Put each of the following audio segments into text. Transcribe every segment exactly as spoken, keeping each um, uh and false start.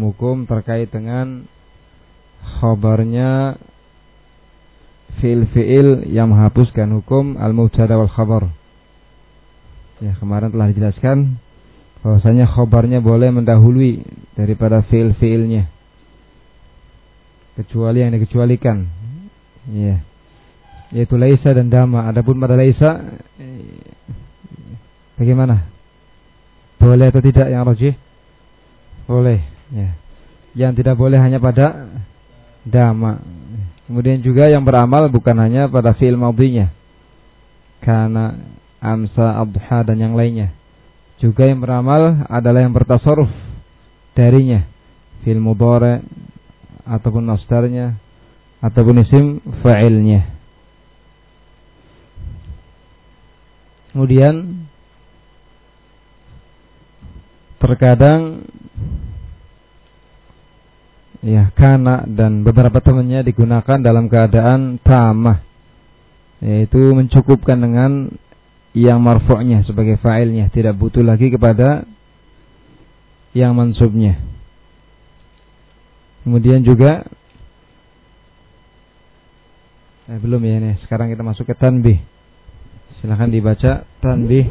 hukum terkait dengan khabarnya fi'il-fi'il yang menghapuskan hukum al-mubtada wal khabar. Ya, kemarin telah dijelaskan bahwasanya khabarnya boleh mendahului daripada fi'il-fi'ilnya kecuali yang dikecualikan. Ya. Yaitu laisa dan dama. Adapun pada laisa bagaimana? Boleh atau tidak yang rajih? Boleh, ya. Yang tidak boleh hanya pada dama. Kemudian juga yang beramal bukan hanya pada fi'il madhinya, kana, amsa, adha dan yang lainnya. Juga yang beramal adalah yang bertasarruf darinya, fi'il mudhari ataupun masdarnya ataupun isim fa'ilnya. Kemudian terkadang ya kana dan beberapa temannya digunakan dalam keadaan tamah, yaitu mencukupkan dengan yang marfu'nya sebagai fa'ilnya, tidak butuh lagi kepada yang mansubnya. Kemudian juga eh, belum ya nih, sekarang kita masuk ke tanbih. Silakan dibaca tanbih.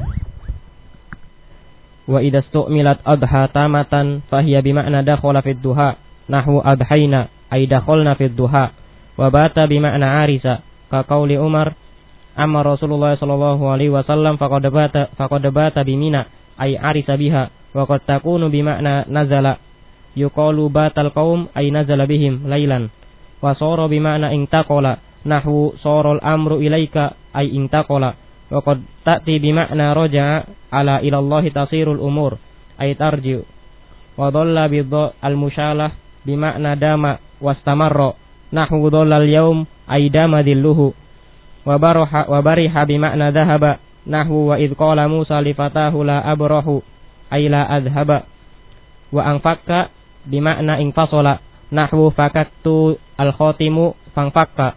Wa idza stu'milat adha tamatan fahiya bima'na dakhala fid duha nahwu adhaina ay dakhalna fid duha wa bata bima'na arisa ka qauli Umar amma Rasulullah sallallahu alaihi wasallam faqad bata faqad bata bimina ay arisa biha wa qad takunu bima'na nazala yuqalu batal qaum ay nazala bihim lailan wa sara bima'na intaqala nahwu sara al-amru ilaika ay intaqala wa qad ta'ti bima'na raja'a ala ila Allah tasirul umur ay tarji wa dhalla bi al-musyalah bima'na dama wastamarra nahwu dhalla al-yawm ay dama dhilluhu wa baraha wa bariha bima'na dhahaba nahwu wa id qala Musa li fatahu la abrahu ay la adhaba wa anfakka bima'na infasala nahwu fakaktu al-khatimu fanfakka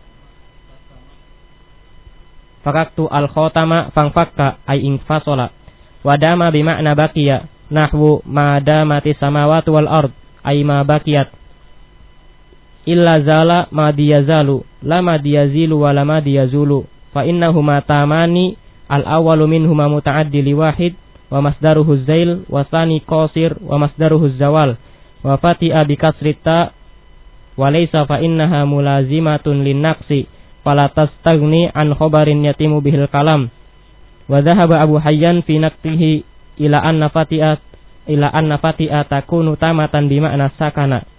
fakaktu al-khatama fanfakka ay infasala wa dama bima'na baqiya nahwu ma damati samawati wal ard ay ma baqiyat illa zala ma diyazalu la ma diyazilu wa la ma diyazulu fa innahuma tamani al awwalu minhuma muta'addi li wahid wa masdaruhu zail wa sani qasir wa masdaruhu zawal wa fati'a bi kasrita wa laysa fa innaha mulazimatun lin naqsi fala tastaghni an khabarin yatimu bihil kalam. Wa dhahaba Abu Hayyan fi naqtihi ila anna fati'at ila anna fati'a takunu tamatan bi ma'na sakana.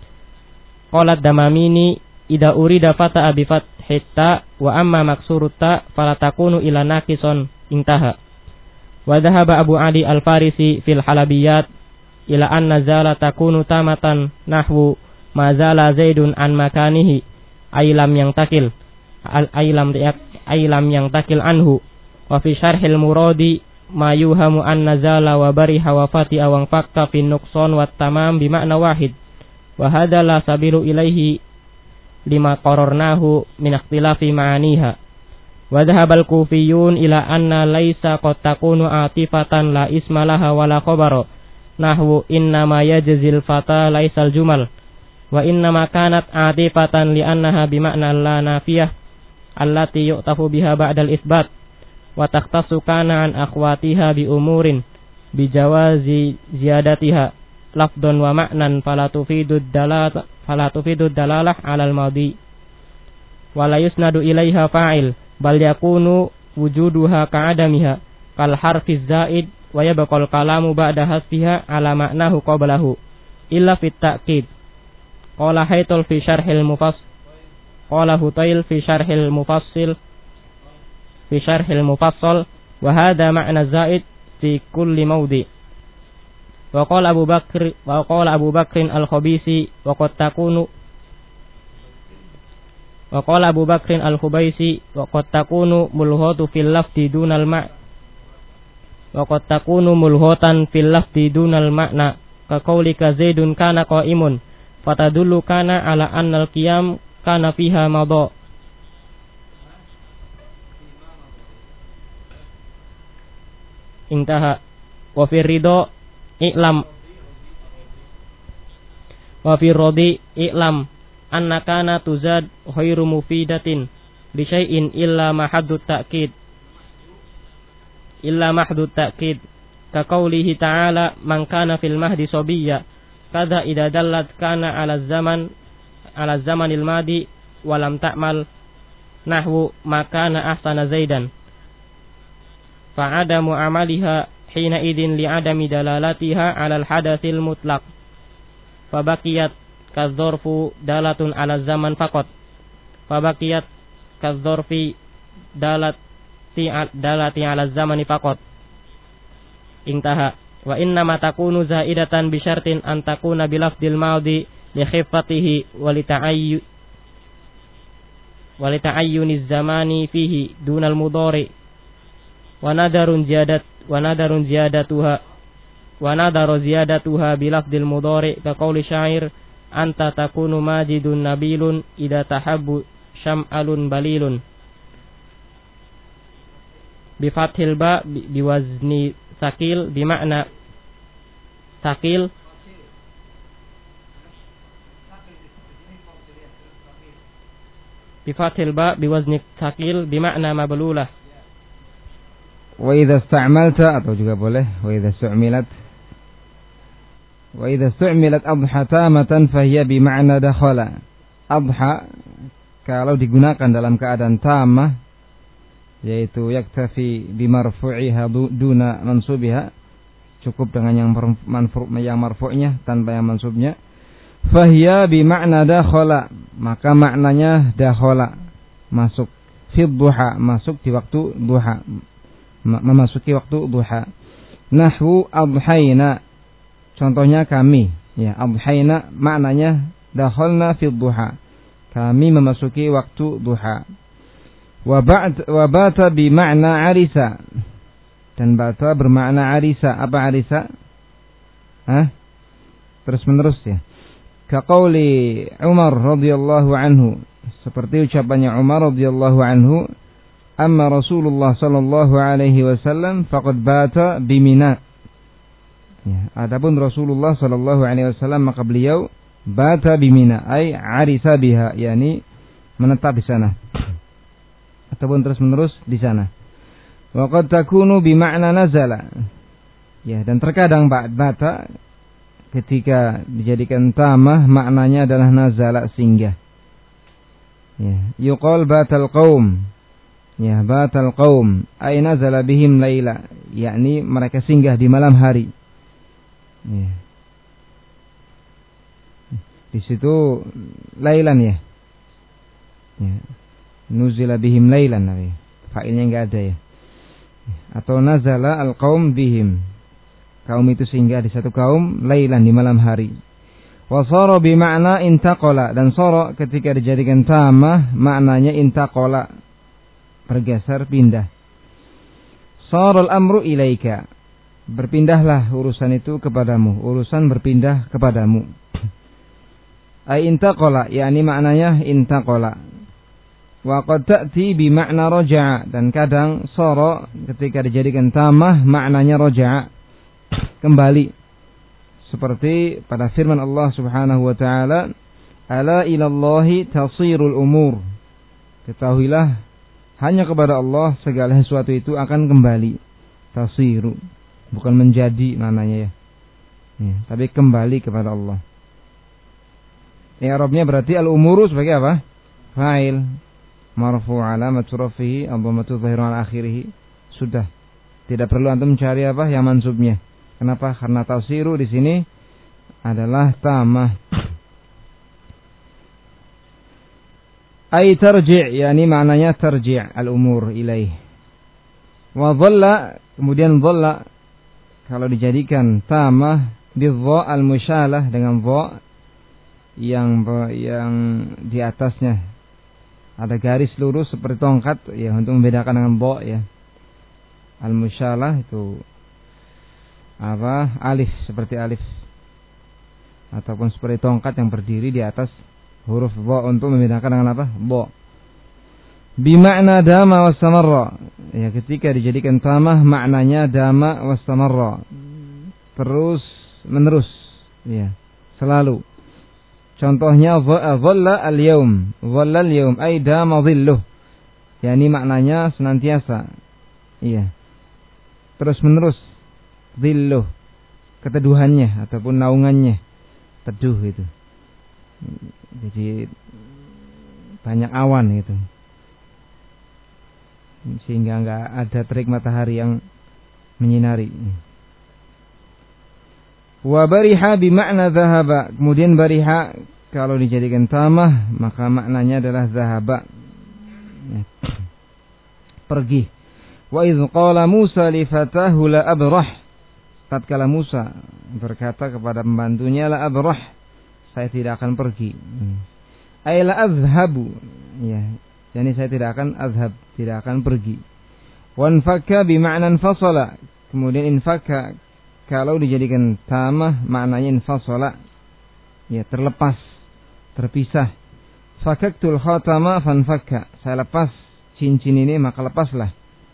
Qalat Damamini ida urida fata'a bi fathita wa amma maksuruta fala takunu ila naqison intaha. Wa dhahaba Abu Ali Al-Farisi fil Halabiyat ila anna zala takunu tamatan nahwu ma zala Zaidun an makanihi ay lam yang takil al aylam aylam yang takil anhu. Wa fi syarhil muradi ma yuhamu an nazala wa bariha wa fati'a wa fakka fi nuqsan wa tamam bi ma'na wahid wa hadha la sabilu ilaihi lima qararnahu min ikhtilafi ma'aniha. Wa dhahabal kufiyun ila anna laisa qad takunu atifatan la isma laha wa la khabara nahwu inna ma yajzil fata laisal jumal wa inna ma kanat atifatan li annaha bi ma'na la nafiyah allati yu'tafu biha ba'dal isbat wa takhtassu kana an akhwatiha bi umurin bi jawazi ziyadatiha lafdun wa ma'nan fala tufidu dalalah fala tufidu dalalah 'alal madhi wa la yusnadu ilaiha fa'il bal yakunu wujuduha ka'adamiha kal harfi zaid wa yabqal kalamu ba'da hasfiha 'ala ma'nahu qablahu illa fit ta'kid. Qala Haytul fi syarhil mufass qala Hutail fi syarhil mufassil fi syarhil mufassal wa hadha ma'na zaid fi kulli mawdi. Wa qala Abu Bakr wa qala Abu Bakrin al-Khabisi wa qad takunu wa qala Abu Bakrin al-Khubaisi wa qad takunu mulghatu fil lafzi dunal ma' wa qad takunu mulghatan fil lafzi dunal ma'na ka qaulika Zaidun kana qa'imun fatadullu kana ala annal qiyam kana fiha madha. Intaha. Wa fi ridha i'lam Wa fi radi i'lam anna kana tuzad khairu mufidatin li syai'in illa mahaddut ta'kid illa mahdut ta'kid ka qaulihi ta'ala man kana fil mahdi sabiyya kadza idza dallat kana 'ala zaman 'ala zamanil madi wa lam ta'mal nahwu makana ahsana zaidan fa'adamu amaliha hina idin li'adami dalalatiha 'ala al-hadatsil mutlaq fabaqiyat kadzorfu dalatun 'ala zaman faqat fabaqiyat kadzorfi dalati dalati 'ala zamani faqat intaha wa inna ma takunu zaidatan bi syartin an takuna bi lafdil madhi li khiffatihi wa li ta'ayyu wa li ta'ayyuniz zamani fihi dunal mudhari wa nadarun ziyadat wa nadarun ziyadatuha wa nadaru ziyadatuha bi lafdil mudhari ka qauli syair anta takunu majidun nabilun idza tahabbu syam'alun balilun bi fathil ba bi wazni sakil bi makna sakil bi fathil ba bi wazni sakil bi makna mablulah. Wa idza ista'malta atau juga boleh wa idza su'milat wa idza su'milat adha tamatan fahiya bi ma'na dakhala. Adha kalau digunakan dalam keadaan tamah yaitu yaktafi bi marfu'iha duna mansubiha, cukup dengan yang marfu' yang marfu'nya tanpa yang mansubnya. Fahiya bi ma'na dakhala, maka maknanya dakhala, masuk, fi duha, masuk di waktu duha, memasuki waktu duha. Nahwu adhaina, contohnya kami, ya, adhaina maknanya dakhalna fi duha, kami memasuki waktu duha. Wa ba'd wa bata bi makna arisa, dan bata bermakna arisa. Apa arisa? Hah? Terus menerus ya. Ka qauli Umar radhiyallahu anhu, seperti ucapannya Umar radhiyallahu anhu, amma Rasulullah sallallahu alaihi wasallam faqad bata bi Mina. Ya, adapun Rasulullah sallallahu alaihi wasallam maka beliau bata bi Mina, ay arisa biha, yakni menetap di sana ataupun terus menerus di sana. Wa qad takunu bi ma'na nazala. Ya, dan terkadang bata ketika dijadikan tamah maknanya adalah nazala, singgah. Ya, yuqal batal qaum. Ya, batal qaum ay nazala bihim laila, yakni mereka singgah di malam hari. Ya. Di situ lailan ya. Ya. Nuzila bihim lailan, fa'ilnya enggak ada ya. Atau nazala al-qaum bihim, kaum itu singgah di satu kaum lailan, di malam hari. Wa sara bi ma'na intaqala, dan sara ketika dijadikan tamah maknanya intaqala, bergeser, pindah. Sara al-amru ilaika, berpindahlah urusan itu kepadamu, urusan berpindah kepadamu. Ai intaqala, yakni maknanya intaqala. Wa qad ta'ti bi makna raja'a, dan kadang sara ketika dijadikan tamah maknanya raja'a, kembali. Seperti pada firman Allah Subhanahu wa taala, ala ilallahi tasirul umur. Ketahuilah hanya kepada Allah segala sesuatu itu akan kembali. Tasiru, bukan menjadi maknanya ya. Ya, tapi kembali kepada Allah. I'rabnya berarti al-umuru sebagai apa? Fa'il. Marfu' alamat rafihi ad-dhammatu dhahirun ala akhirih. Sudah. Tidak perlu antum mencari apa yang mansubnya. Kenapa? Karena tafsiru di sini adalah tamah. Ai tarji', yakni maknanya tarji' al-umur ilaih. Wa dhalla, kemudian dhalla kalau dijadikan tamah bi-dha al-musyalah, dengan dha yang yang di atasnya ada garis lurus seperti tongkat ya, untuk membedakan dengan bo ya. Al-musyalah itu apa? Alif, seperti alif. Ataupun seperti tongkat yang berdiri di atas huruf bo, untuk membedakan dengan apa? Bo. Bimakna dama wastamarra. Ya, ketika dijadikan tamah maknanya dama wastamarra, terus menerus ya, selalu. Contohnya dhalla al-yaum, dhalla al-yaum ay dama dhilluh. Yani maknanya senantiasa. Iya. Terus menerus dhilluh, keteduhannya ataupun naungannya. Teduh itu. Jadi banyak awan gitu. Sehingga enggak ada terik matahari yang menyinari. Wa bariha bimakna dhahaba. Kemudian bariha kalau dijadikan tamah maka maknanya adalah dhahaba. Pergi. Wa idz qala Musa li fatahu la abrah. Tatkala Musa berkata kepada pembantunya la abrah, saya tidak akan pergi. Ay la azhabu. Ya, yani saya tidak akan azhab, tidak akan pergi. Wan fakka bimakna infasala. Kemudian infakka kalau dijadikan tamah maknanya infasala, ya terlepas, terpisah. Fakaktul khatama fanfakka, saya lepas cincin ini maka lepaslah.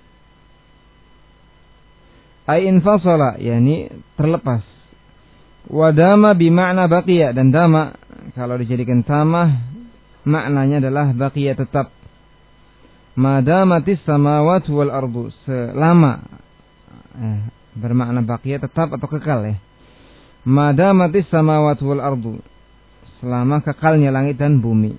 Ai infasala, yakni terlepas. Wadama bimakna baqiya, dan dama kalau dijadikan tamah maknanya adalah baqiya tetap. Madamatis samawati wal ardu, selama eh, bermakna baqiya tetap atau kekal ya. Madamatis samawati wal ardu, selama kekalnya langit dan bumi.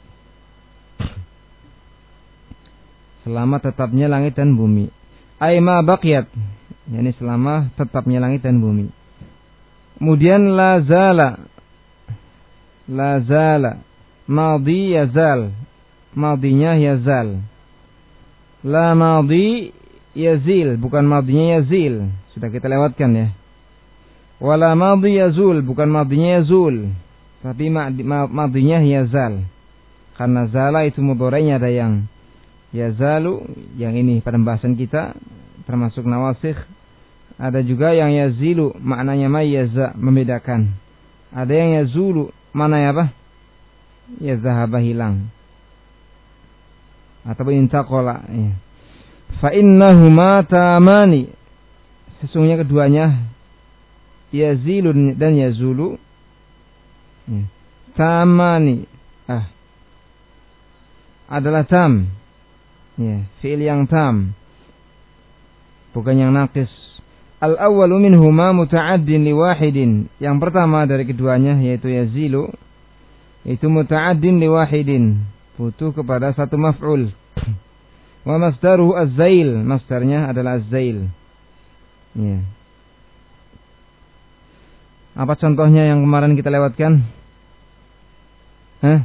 Selama tetapnya langit dan bumi. Ai ma baqiyat, yakni selama tetapnya langit dan bumi. Kemudian la zala, la zala, madhi yazal, madhinya yazal. La madhi yazil, bukan madhinya yazil, sudah kita lewatkan ya. Wala madhi yazul, bukan madhinya yazul, tapi madhinya yazal. Karena zala itu mudhari'nya ada yang yazalu, yang ini pada pembahasan kita termasuk nawasikh. Ada juga yang yazilu, maknanya mayyaza, membedakan. Ada yang yazulu, maknanya apa? Ya zahaba, hilang. Ataupun intaqala, ya. Fa innahuma tamani, sesungguhnya keduanya yazilun dan yazulu, ya. Tamani, ah, adalah tam, ya, fi'il yang tam, bukan yang naqis. Al-awwalu minhuma muta'addin li wahidin, yang pertama dari keduanya yaitu yazilu, itu muta'addin li wahidin, butuh kepada satu maf'ul. Wa masdaruhu az-zail, masdarnya adalah az-zail. Ya. Apa contohnya yang kemarin kita lewatkan? Hah?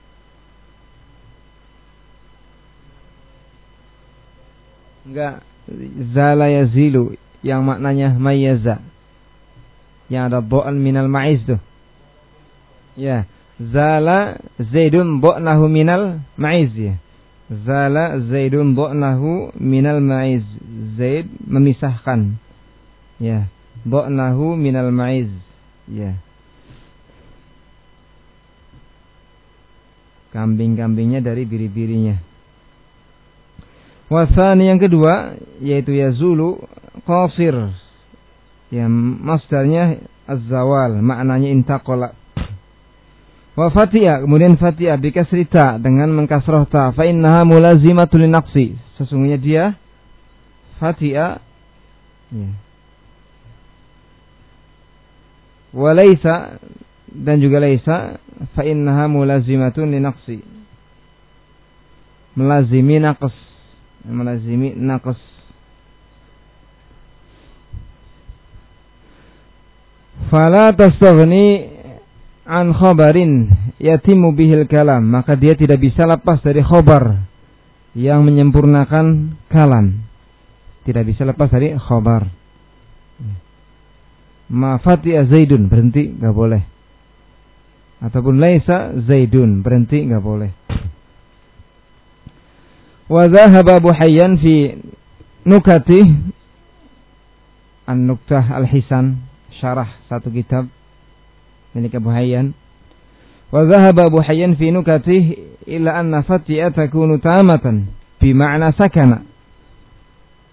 Enggak, zala yazilu, yang maknanya mayyaza, yang ada bo'an minal ma'iz tuh. Ya, zala zaidun bo'nahu minal ma'iz ya. Zala zaidun bo'nahu minal ma'iz, Zaid memisahkan, ya, bo'nahu minal ma'iz, ya, kambing-kambingnya dari biri-birinya. Wasani, yang kedua yaitu yazulu qasir, yang masdarnya az-zawal, maknanya intaqala. Wa fatiha, kemudian fatiha bikasri ta, dengan mengkasrah ta, fa innaha mulazimatul linaqsi, sesungguhnya dia fatiha, ya. Wa laisa, dan juga laisa, fa innaha mulazimatun linaqsi, melazimi naqs, melazimi naqs. Fala tastaghni an khabarin yatimu bihil kalam, maka dia tidak bisa lepas dari khabar yang menyempurnakan kalam, tidak bisa lepas dari khabar. Ma fatiha zaidun, berhenti, enggak boleh. Ataupun laisa zaidun, berhenti, enggak boleh. Wa dhahaba Abu Hayyan fi nukatih An-Nuktah Al-Hisan, syarah satu kitab milik Abu Hayyan. Wa dhahaba Abu Hayyan fi nukatih ila anna fatiha takunu tamatan bima'na sakana.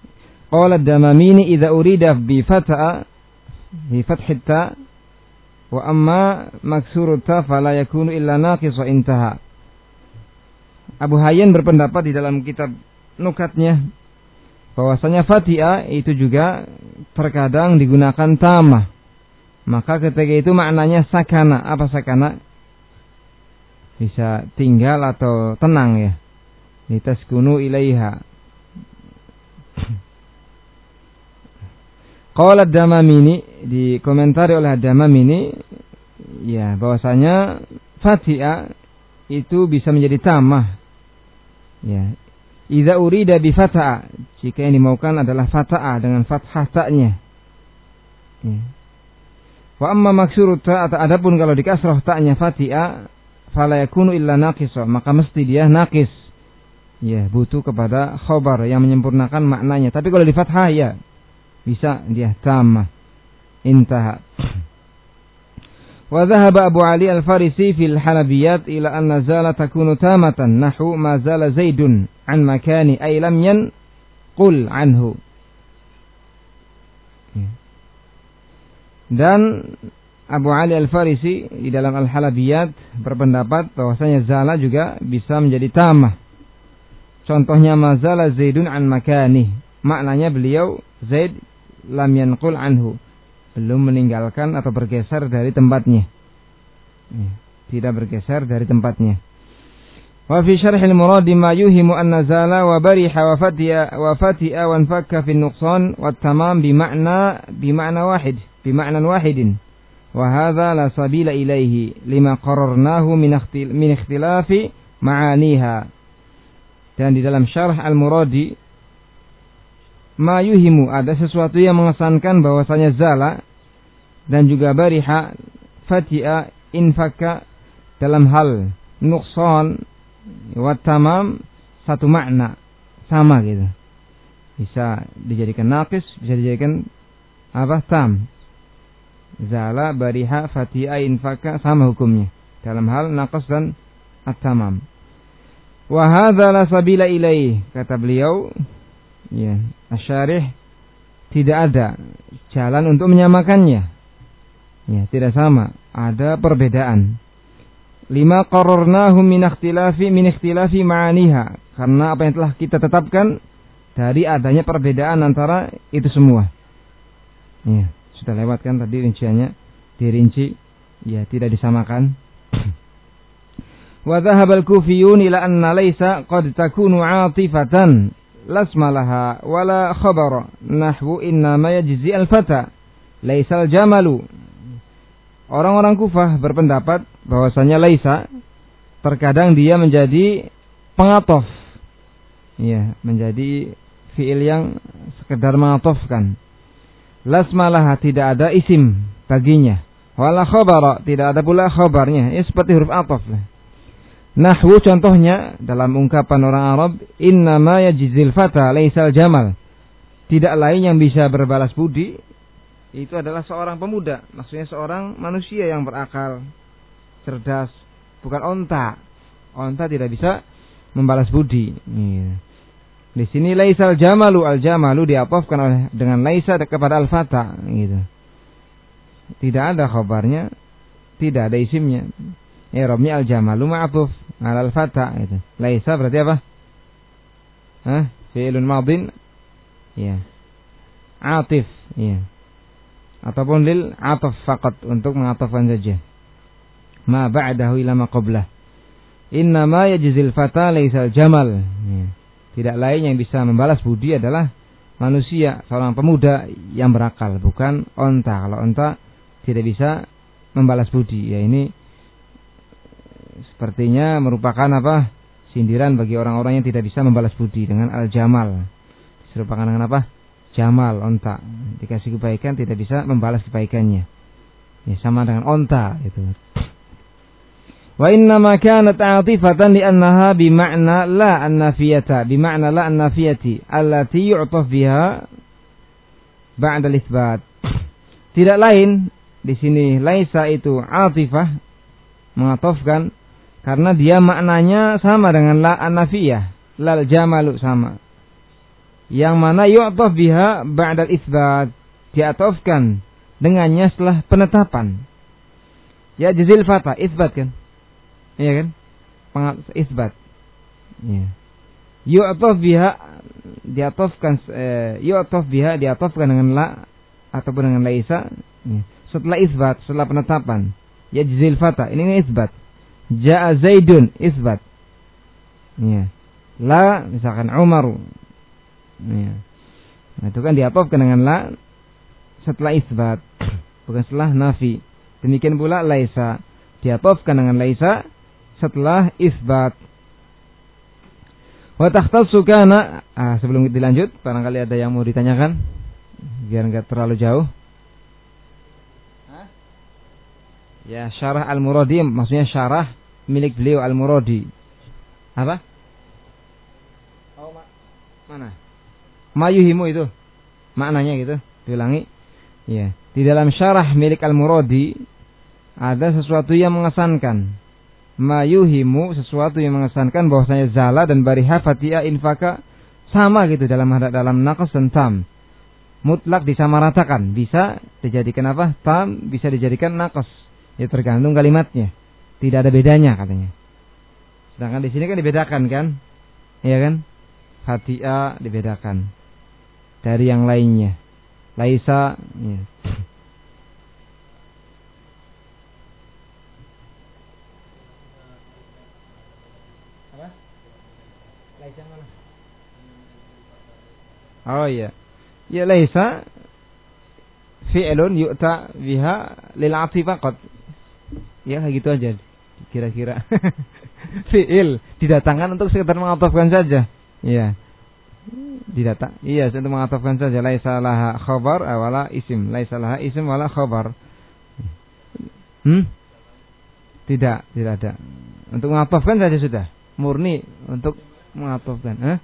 Qala ad-Damamini idza urida bi fatha bi fathi ta Wa amma maksurut ta fala yakunu illa naqis wa intaha. Abu Hayyan berpendapat di dalam kitab nukatnya bahwasanya fatiha itu juga terkadang digunakan tamah. Maka ketika itu maknanya sakana. Apa sakana? Bisa tinggal atau tenang ya. Litaskunu ilaiha. Qala ad-Damamini, dikomentari oleh ad-Damamini ya bahwasanya fatiha itu bisa menjadi tamah. Ya. Idza urida bi fatha, jika yang dimaukan adalah fatha dengan fathah ta'nya. Ya. Wa amma maksurut ta, adapun kalau dikasrah ta'nya fatiha, fala yakunu illa naqisa, maka mesti dia naqis. Ya, butuh kepada khobar yang menyempurnakan maknanya. Tapi kalau di fathah ya bisa dia tamah. Intaha. Wa dhahaba Abu Ali Al-Farisi fil Halabiyat ila anna zala takunu tamatan nahu ma zala Zaidun an makani ay lam yanqul anhu. Ya. Dan Abu Ali Al-Farisi di dalam Al-Halabiyat berpendapat bahwasanya zala juga bisa menjadi tamah. Contohnya mazala Zaidun an makani. Maknanya beliau Zaid lam yanqul anhu, belum meninggalkan atau bergeser dari tempatnya. Tidak bergeser dari tempatnya. Wa fi syarhil murad ma yuhimu anna zala wa bariha wa fatiha wa fatiha wa anfakka fi nuqsan wa tamam bi ma'na bi ma'na wahid. بمعنى واحد وهذا لا سبيل إليه لما قررناه من اختلاف معانيها. Dan di dalam syarh Al-Muradi ma yuhimu, ada sesuatu yang mengesankan bahwasanya zala dan juga bariha fatiha infaka dalam hal nuqsan wa tamam satu makna sama gitu. Bisa dijadikan naqis, bisa dijadikan apa? Tam. Zala, bariha, fatiha, infaka sama hukumnya dalam hal naqas dan at-tamam. Wa hadza la sabila ilaih, kata beliau ya, asy-syarih, tidak ada jalan untuk menyamakannya. Ya, tidak sama, ada perbedaan. Lima qarrarnahu min ikhtilafi min ikhtilafi ma'aniha, karena apa yang telah kita tetapkan dari adanya perbedaan antara itu semua. Ya. Sudah lewat kan tadi rinciannya, dirinci ya tidak disamakan. Wa dhahaba al-Kufiyun ila anna laysa qad takunu 'atifatan lasmalaha wala khabara nahwu inna ma yajzi al-fata laysa al-jamalu. Orang-orang Kufah berpendapat bahwasanya laisa terkadang dia menjadi pengatof. Ya, menjadi fiil yang sekedar mengatofkan. Lasmalah, tidak ada isim baginya. Wala khabara, tidak ada pula khabarnya. Ya seperti huruf ataf lah. Nahwu, contohnya dalam ungkapan orang Arab, innama yajzil fata laisal jamal. Tidak lain yang bisa berbalas budi itu adalah seorang pemuda. Maksudnya seorang manusia yang berakal, cerdas, bukan onta. Onta tidak bisa membalas budi. Iya. Di sini laisal jamalu, al jamalu diatofkan oleh dengan laisa kepada al fata gitu. Tidak ada khabarnya, tidak ada isimnya. I'rabnya al jamalu ma'tuf ala al fata gitu. Laisa berarti apa? Hah? Fi'lun madin. Ya. Atif, ya. Ataupun lil ataf faqat, untuk mengatafkan saja. Ma ba'dahu ila ma qablah. Inna ma yajzil fata laisal jamal. Ya. Tidak lain yang bisa membalas budi adalah manusia, seorang pemuda yang berakal, bukan onta. Kalau onta tidak bisa membalas budi. Ya, ini sepertinya merupakan apa? Sindiran bagi orang-orang yang tidak bisa membalas budi dengan al-jamal. Serupakan dengan apa? Jamal, onta. Dikasih kebaikan tidak bisa membalas kebaikannya. Ya, sama dengan onta itu. Wa inna ma kanat 'atifatan li'annaha bima'na la an-nafiyata, bima'na la an-nafiyati allati yu'taf biha ba'da al-itsbat. Tidak lain di sini laisa itu 'atifah, mengatofkan, karena dia maknanya sama dengan la an-nafiyah, lal jamalu sama. Yang mana yu'taf biha ba'da al-itsbat, diatofkan dengannya setelah penetapan. Ya jazil fata, isbat kan? Iya kan? Pengat isbat. Ya. Yu'taf biha diatofkan eh, yu'taf biha diatofkan dengan la ataupun dengan laisa. Ya. Setelah isbat, setelah penetapan. Ya jazil fata, ini isbat. Ja'a Zaidun, isbat. Ya. La misalkan Umar. Ya. Nah, itu kan diatofkan dengan la setelah isbat, bukan setelah nafi. Demikian pula laisa diatofkan dengan laisa setelah isbat. Wa takhtassu kana, ah, sebelum dilanjut barangkali ada yang mau ditanyakan biar enggak terlalu jauh. Hah? Ya, syarah Al-Muradi maksudnya syarah milik beliau Al-Muradi. Apa? Oh, ma- mana? Mayuhimu itu. Maknanya gitu, diulangi. Ya, di dalam syarah milik Al-Muradi ada sesuatu yang mengesankan. Mayuhimu, sesuatu yang mengesankan bahwasanya zala dan bariha fatia infaka sama gitu dalam dalam naqas dan tam. Mutlak disamaratakan, bisa dijadikan apa? Tam bisa dijadikan naqas. Ya tergantung kalimatnya. Tidak ada bedanya katanya. Sedangkan di sini kan dibedakan kan? Iya kan? Fatia dibedakan dari yang lainnya. Laisa ya. Oh iya. Ya laisa fi'lun yu'ta biha lil 'athfi faqat. Ya gitu aja kira-kira. Fi'il didatangkan untuk sekedar mengatofkan saja. Iya. Didatang. Iya, untuk mengatofkan saja. Laisa laha khabar wala isim. Laisa laha isim wala khabar. Hmm? Tidak, tidak ada. Untuk mengatofkan saja sudah. Murni untuk mengatofkan. Hah?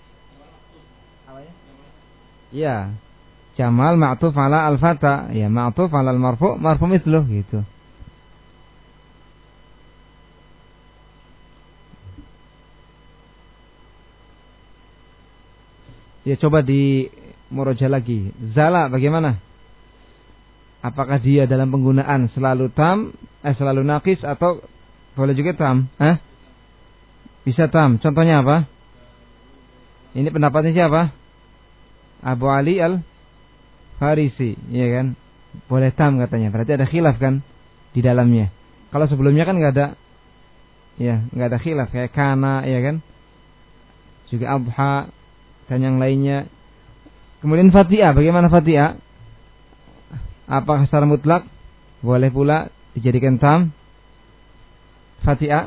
Ya, Jamal ma'tuf ala al-fata. Ya, ma'tuf ala al-marfu' marfu' mithluh gitu. Ya, coba di murojaah lagi. Zala bagaimana? Apakah dia dalam penggunaan selalu tam, eh selalu naqis atau boleh juga tam? Hah? Bisa tam. Contohnya apa? Ini pendapatnya siapa? Abu Ali Al-Farisi, iya kan? Boleh tam katanya. Berarti ada khilaf kan di dalamnya. Kalau sebelumnya kan enggak ada, ya, enggak ada khilaf kayak kana, iya kan? Juga abha dan yang lainnya. Kemudian fatia, bagaimana fatia? Apakah secara mutlak boleh pula dijadikan tam? Fatia?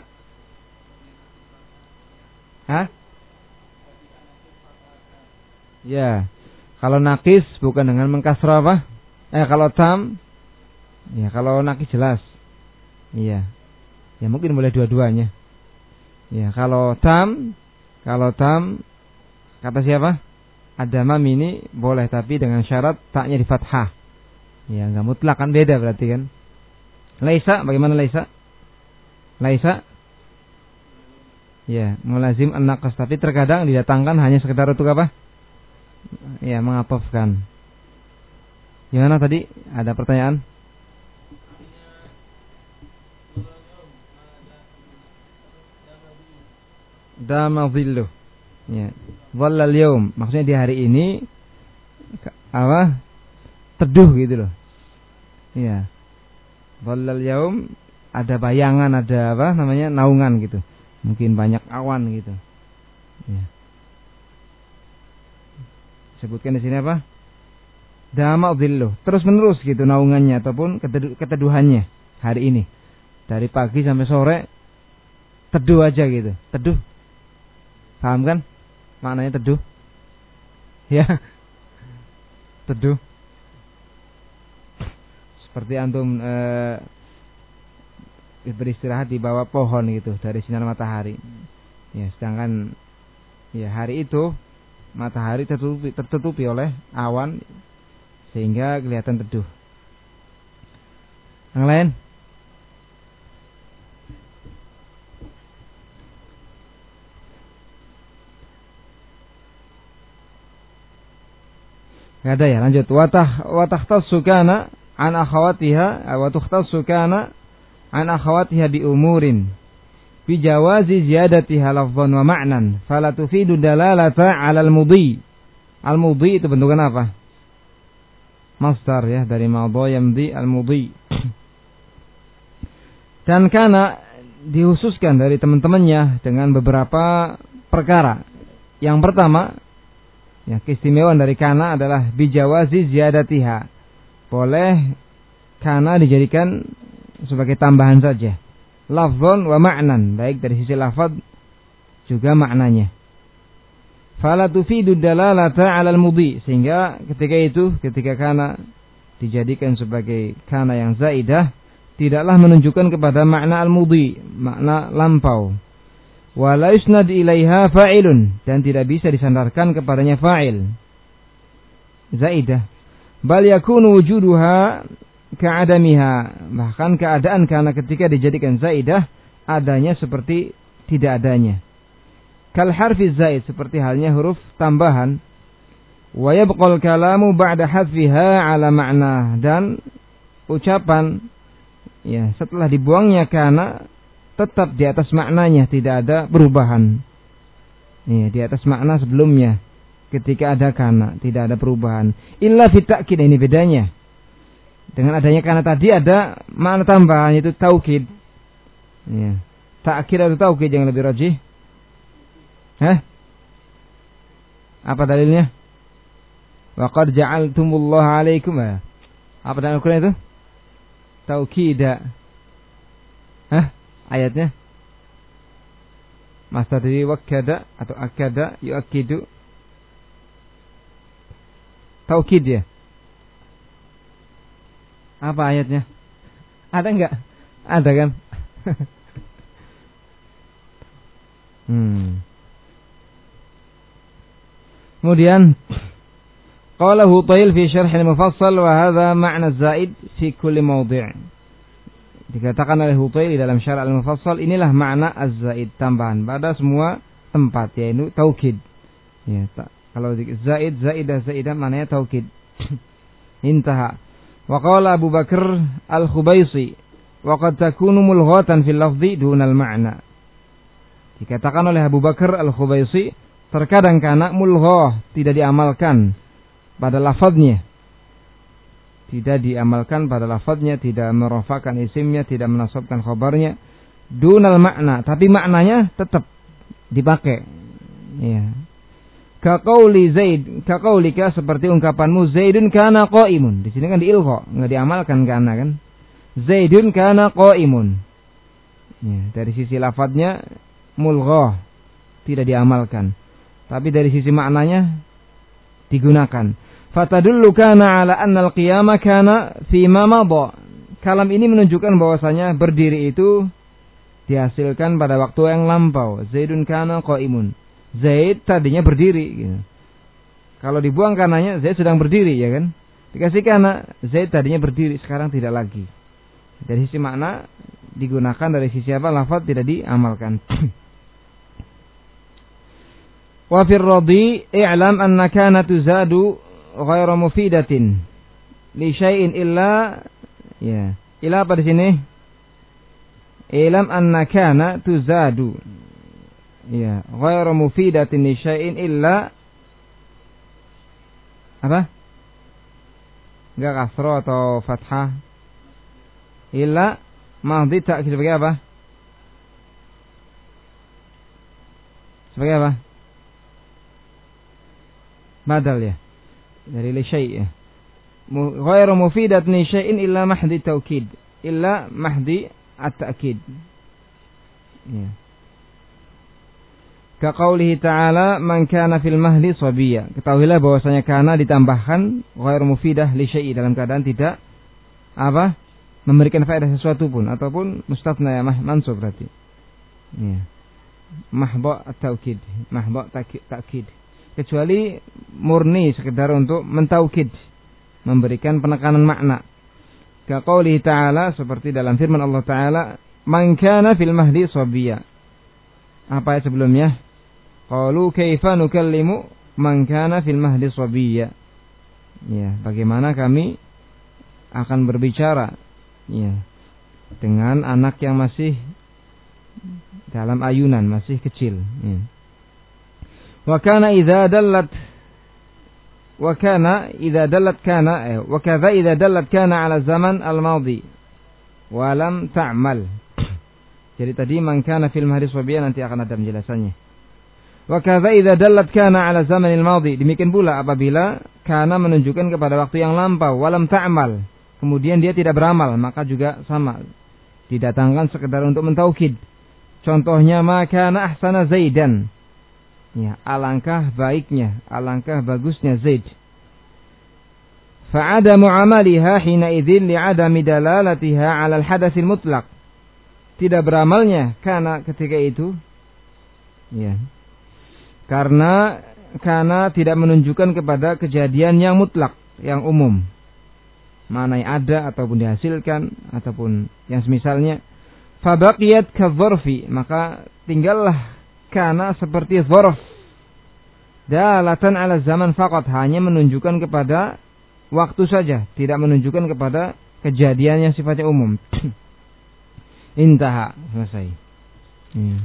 Hah? Ya. Kalau nakis bukan dengan mengkasrah apa? Eh kalau tam, ya kalau nakis jelas. Iya. Ya mungkin boleh dua-duanya. Ya kalau tam, kalau tam kata siapa? Adamam ini boleh tapi dengan syarat taknya di fathah. Ya enggak mutlak kan, beda berarti kan. Laisa bagaimana laisa? Laisa? Ya mulazim an-naqas tapi terkadang didatangkan hanya sekedar untuk apa? Ya mengatofkan. Gimana tadi? Ada pertanyaan? Dama dhillu. Ya. Dhallal yaum. Maksudnya di hari ini apa? Teduh gitu loh. Iya. Dhallal yaum, ada bayangan, ada apa namanya? Naungan gitu. Mungkin banyak awan gitu. Ya. Sebutkan di sini apa? Dama dhillu. Terus menerus gitu naungannya ataupun keteduhannya hari ini. Dari pagi sampai sore teduh aja gitu. Teduh. Paham kan? Maknanya teduh. Ya. Teduh. Seperti antum eh, beristirahat di bawah pohon gitu dari sinar matahari. Ya, sedangkan ya hari itu matahari tertutupi, tertutupi oleh awan sehingga kelihatan teduh. Yang lain? Gak ada ya, lanjut. Watah watahtassu kana an akhawatiha wa tukhtassu kana an akhawatiha bi umurin bi jawazi ziyadatiha lafdhan wa ma'nan fala tufidu dalalata 'ala al-mudhi. Al-mudhi itu bentukan apa? Masdar ya, dari madha yamdi al-mudhi. Dan kana dihususkan dari teman-temannya dengan beberapa perkara. Yang pertama, ya, keistimewaan dari kana adalah bijawazi ziyadatiha. Boleh kana dijadikan sebagai tambahan saja. Lafzon wa ma'nan, baik dari sisi lafaz juga maknanya. Fala tufidu dalalata 'alal mudhi, sehingga ketika itu ketika kana dijadikan sebagai kana yang zaidah tidaklah menunjukkan kepada makna al-mudhi, makna lampau. Wa la yusnad ilaiha fa'ilun, dan tidak bisa disandarkan kepadanya fa'il zaidah. Bal yakunu wujuduha ka'adamiha, bahkan keadaan karena ketika dijadikan zaidah adanya seperti tidak adanya. Kal harfi zaid, seperti halnya huruf tambahan. Wa yabqal kalamu ba'da hadfiha 'ala ma'na, dan ucapan ya setelah dibuangnya kana tetap di atas maknanya, tidak ada perubahan. Ya, di atas makna sebelumnya ketika ada kana tidak ada perubahan. Illa fi ta'kid, ini bedanya. Dengan adanya kana tadi ada makna tambahan, yaitu taukid. Ya. Ta'kid atau taukid yang lebih rajih? Hah? Apa dalilnya? Wa qad ja'altumullaha 'alaikum. Apa dalil Al-Qur'an itu? Taukida. Hah? Ayatnya? Masa tadi wakada atau akada yuakidu. Taukid ya. Apa ayatnya? Ada enggak? Ada kan? hmm. Kemudian qala Hutail fi syarh al-mufassal wa hadha ma'na zaid fi kulli mawdi'. Dikatakan oleh Hutail di dalam syarh al-mufassal, inilah makna az-zaid, tambahan pada semua tempat, yaitu taukid. Ya, tak. Kalau zaid, zaidah, zaidah maknanya taukid. Intaha. Wa qala Abu Bakar al-Khubaisi wa qad takunu mulghatan fil lafzi dunal ma'na. Dikatakan oleh Abu Bakar al-Khubaisi, terkadang kana mulghah, tidak diamalkan pada lafaznya. Tidak diamalkan pada lafaznya, tidak merafakan isimnya, tidak menasabkan khabarnya. Dunal makna, tapi maknanya tetap dipakai. Ya. Ka qauli Zaid, ka qaulika, seperti ungkapanmu Zaidun kana qaimun. Di sini kan diilgha, enggak diamalkan kana kan. Zaidun kana qaimun. Ya, dari sisi lafaznya mulghah, tidak diamalkan. Tapi dari sisi maknanya digunakan. Fatadullu kana ala anna al-qiyama kana fi ma madha. Kalam ini menunjukkan bahwasanya berdiri itu dihasilkan pada waktu yang lampau. Zaidun kana qaimun. Zaid tadinya berdiri gitu. Kalau dibuang kananya, Zaid sedang berdiri, ya kan? Dikasih kana, Zaid tadinya berdiri, sekarang tidak lagi. Dari sisi makna digunakan, dari sisi apa? Lafaz tidak diamalkan. Wa fir radi i'lam anna kana tuzadu ghairu mufidatin li syai'in illa, ya, illa apa di sini? I'lam anna kana tuzadu, ya, ghairu mufidatin li syai'in illa apa? Enggak kasroh atau fathah? Illa madhi ta'kid sebagai apa? Sebagai apa? Badal ya, dari li syai' ya. Ghairu mufidat li syai'in illa mahdi taukid, illa mahdi at-ta'kid. Ya. Ka qaulihi ta'ala man kana fil mahdi sabiyya. Ketahuilah bahwasanya kana ditambahkan ghairu mufidah li syai' dalam keadaan tidak apa? Memberikan faedah sesuatu pun, ataupun mustafna ya, mansub berarti. Ya. Mahdha at-taukid, mahdha ta'kid. Kecuali murni sekedar untuk mentaukid, memberikan penekanan makna. Ka qaulihi ta'ala, seperti dalam firman Allah Ta'ala, man kana fil mahdi sabiyya. Apa ayat sebelumnya? Qalu kaifa nukallimu man kana fil mahdi sabiyya. Ya, bagaimana kami akan berbicara, ya, dengan anak yang masih dalam ayunan, masih kecil. Ya. Wa kana idza dallat wa kana idza dallat kana eh, wa kadza idza dallat kana ala zaman al-madi wa lam ta'mal. Jadi tadi man kana fil mahdi sabiyan, nanti akan ada penjelasannya. Wa kadza idza dallat kana ala zaman al-madi, demikian pula apabila kana menunjukkan kepada waktu yang lampau, wa lam ta'mal, kemudian dia tidak beramal, maka juga sama, didatangkan sekedar untuk mentaukid. Contohnya maka na ahsana Zaidan. Ya, alangkah baiknya, alangkah bagusnya Zaid. Fa'adamu amaliha hina idzin li'adami dalalatiha 'ala al-hadatsil mutlaq. Tidak beramalnya karena ketika itu, ya, karena karena tidak menunjukkan kepada kejadian yang mutlak, yang umum, mana yang ada ataupun dihasilkan ataupun yang semisalnya. Fabaqiyat kadzarfi, maka tinggallah kana seperti dzarf, dalatan ala zaman faqat, hanya menunjukkan kepada waktu saja, tidak menunjukkan kepada kejadian yang sifatnya umum. Intaha, selesai. Hmm.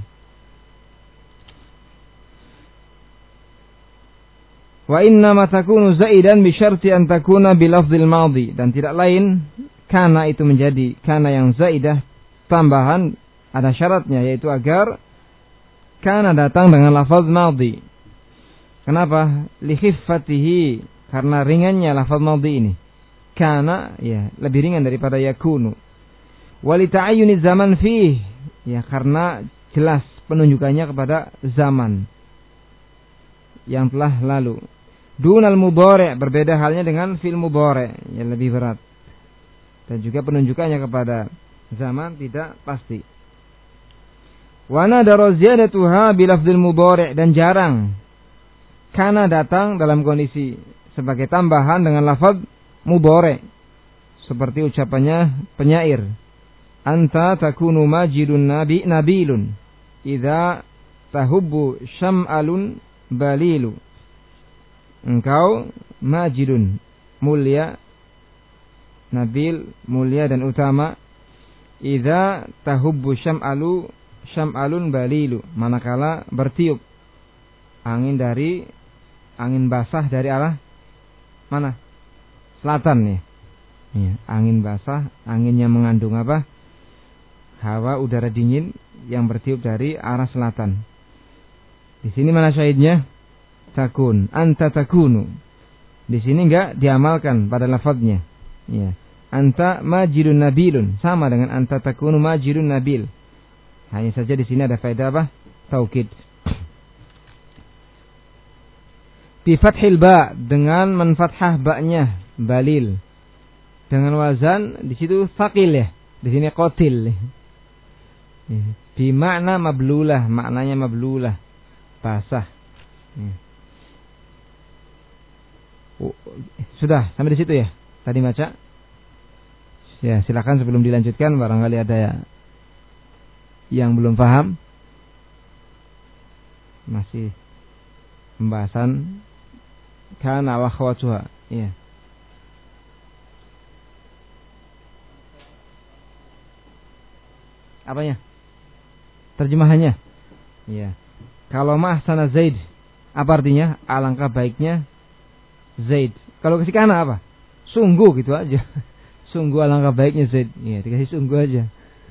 Wa inna ma takunu zaidan bi syarti an takuna bi lafdzil madhi, dan tidak lain kana itu menjadi kana yang zaidah tambahan, ada syaratnya, yaitu agar kana datang dengan lafaz madhi. Kenapa? Li khiffatihi, karena ringannya lafaz madhi ini. Kana ya lebih ringan daripada yakunu. Wa li ta'ayyuni zaman fih, ya karena jelas penunjukannya kepada zaman yang telah lalu. Dunal mudhari', berbeda halnya dengan fil mudhari', yang lebih berat. Dan juga penunjukannya kepada zaman tidak pasti. Wa nadara ziyadatuha bi lafdzil mudhari', dan jarang kana datang dalam kondisi sebagai tambahan dengan lafaz mudhari', seperti ucapannya penyair, anta takunu majidun nabi nabilun idza tahubbu syam'alun balilu. Engkau majidun, mulia, nabil, mulia dan utama, idza tahubbu syam'alu syam'alun balilu, manakala bertiup angin dari angin basah dari arah mana? Selatan ya. Ya, angin basah, angin yang mengandung apa? Hawa udara dingin yang bertiup dari arah selatan. Di sini mana syahidnya? Takun, anta takunu. Di sini enggak diamalkan pada lafadznya. Ya. Anta majidun nabilun, sama dengan anta takunu majidun nabil. Hanya saja di sini ada faedah apa? Taukid. Bi fathil ba, dengan menfathah ba-nya, balil. Dengan wazan di situ faqil ya. Di sini qatil. Ya. Bi makna mablulah, maknanya mablulah, basah. Ya. Oh, sudah sampai di situ ya. Tadi baca. Ya, silakan sebelum dilanjutkan, barangkali ada ya yang belum paham. Masih pembahasan kana wa akhwatuha. Iya. Apanya? Terjemahannya. Iya. Kalau mahsana Zaid, apa artinya? Alangkah baiknya Zaid. Kalau kasih kana apa? Sungguh gitu aja. Sungguh alangkah baiknya Zaid. Iya, dikasih sungguh aja.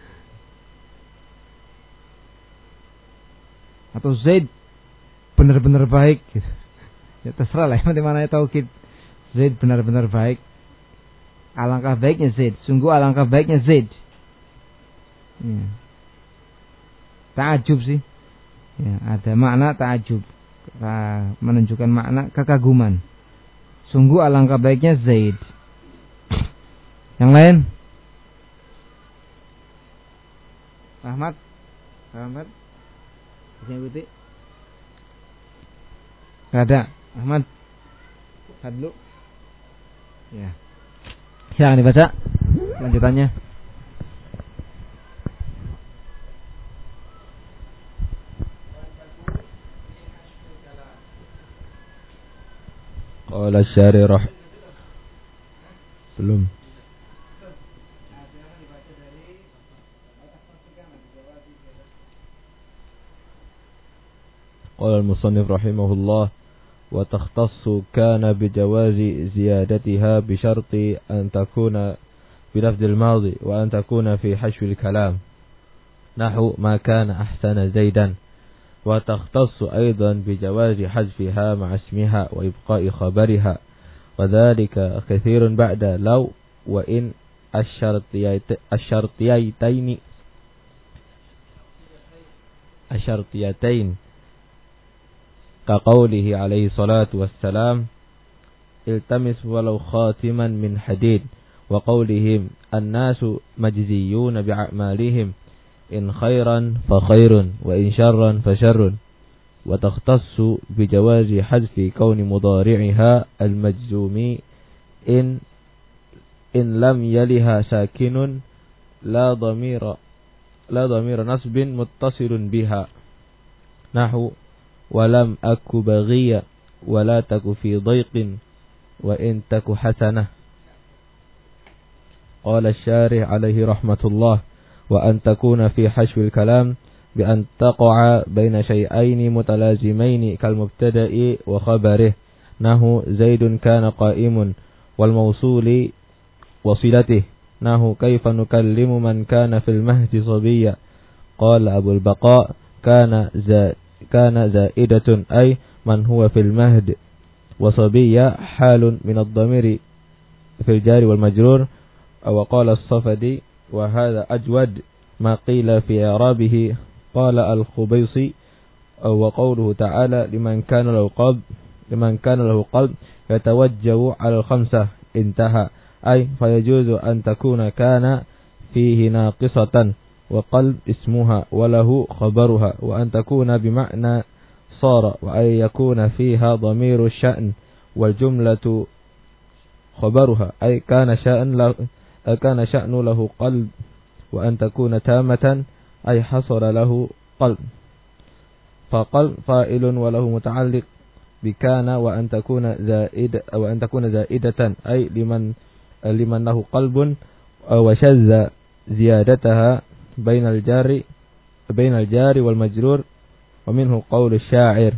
Atau Zaid benar-benar baik gitu. Ya terserah lah, yang mana ya taukid. Zaid benar-benar baik. Alangkah baiknya Zaid. Sungguh alangkah baiknya Zaid. Ya. Ta'ajub sih. Ya, ada makna ta'ajub. Menunjukkan makna kekaguman. Sungguh alangkah baiknya Zaid. Yang lain? Ahmad? Ahmad? Bisa ikuti? Gak ada. Ahmad? Hadlu? Ya. Silakan dibaca lanjutannya. Qala syarih belum. قال المصنف رحمه الله وتختص كان بجواز زيادتها بشرط أن تكون بلفظ الماضي وأن تكون في حشو الكلام نحو ما كان أحسن زيدا. وتختص أيضا بجواز حذفها مع اسمها وإبقاء خبرها وذلك كثير بعد لو وإن الشرطيتين الشرطيتين كقوله عليه الصلاة والسلام التمس ولو خاتما من حديد وقولهم الناس مجزيون بأعمالهم إن خيرا فخير وإن شرا فشر. وتختص بجواز حذف كون مضارعها المجزوم إن إن لم يلها ساكن لا ضمير لا ضمير نصب متصل بها نحو ولم أك بغيا ولا تك في ضيق وإن تك حسنة. قال الشارح عليه رحمة الله وأن تكون في حشو الكلام بأن تقع بين شيئين متلازمين كالمبتدأ وخبره نحو زيد كان قائم والموصول وصلته نحو كيف نكلم من كان في المهد صبيا. قال أبو البقاء كان زا كان زائدة أي من هو في المهد وصبيا حال من الضمير في الجار والمجرور. وقال الصفدي وهذا أجود ما قيل في إعرابه. قال الخبيصي وقوله تعالى لمن كان له قلب لمن كان له قلب يتوجه على الخمسة انتهى أي فيجوز أن تكون كان فيه ناقصة وقلب اسمها وله خبرها وأن تكون بمعنى صار وأن يكون فيها ضمير الشأن والجملة خبرها أي كان شأن له كان شأن له قلب وأن تكون تامة أي حصل له قلب فقلب فائل وله متعلق بكان وأن تكون زائد وأن تكون زائدة أي لمن لمن له قلب وشذ زيادتها بين الجار بين الجار والمجرور. ومنه قول الشاعر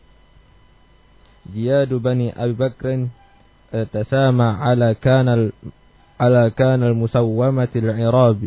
جياد بني أبي بكر تسامى على كان على كان المسومة العراب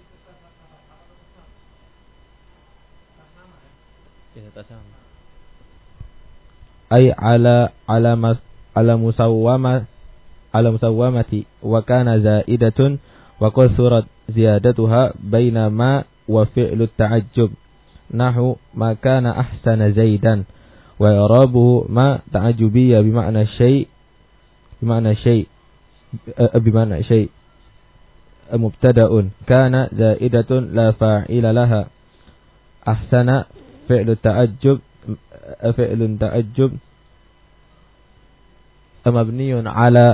أي على على على مسومة على مسومة وكان زائدة وكثرت زيادتها بين ما وفعل التعجب نحو ما كان أحسن زيدا. وإعرابه ما تعجبية بمعنى شيء بمعنى شيء بمعنى شيء مبتدأ كان زائدة لا فاعل لها أحسن فعل التعجب فعل التعجب مبني على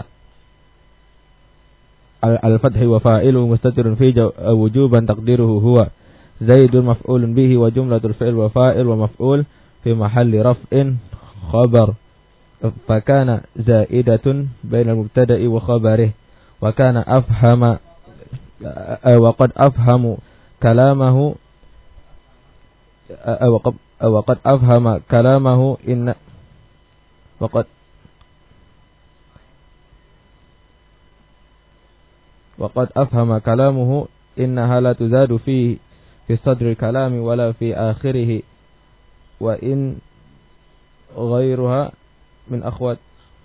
الفتح وفاعله مستتر فيه وجوبا تقديره هو زيد مفعول به وجملة الفعل وفاعل ومفعول في محل رفع خبر فكان زائدة بين المبتدأ وخبره. وكان أفهم وقد أفهم كلامه وقد أفهم كلامه إن وقد وقد أفهم كلامه إنها لا تزاد فيه في صدر الكلام ولا في آخره وإن غيرها من أخوات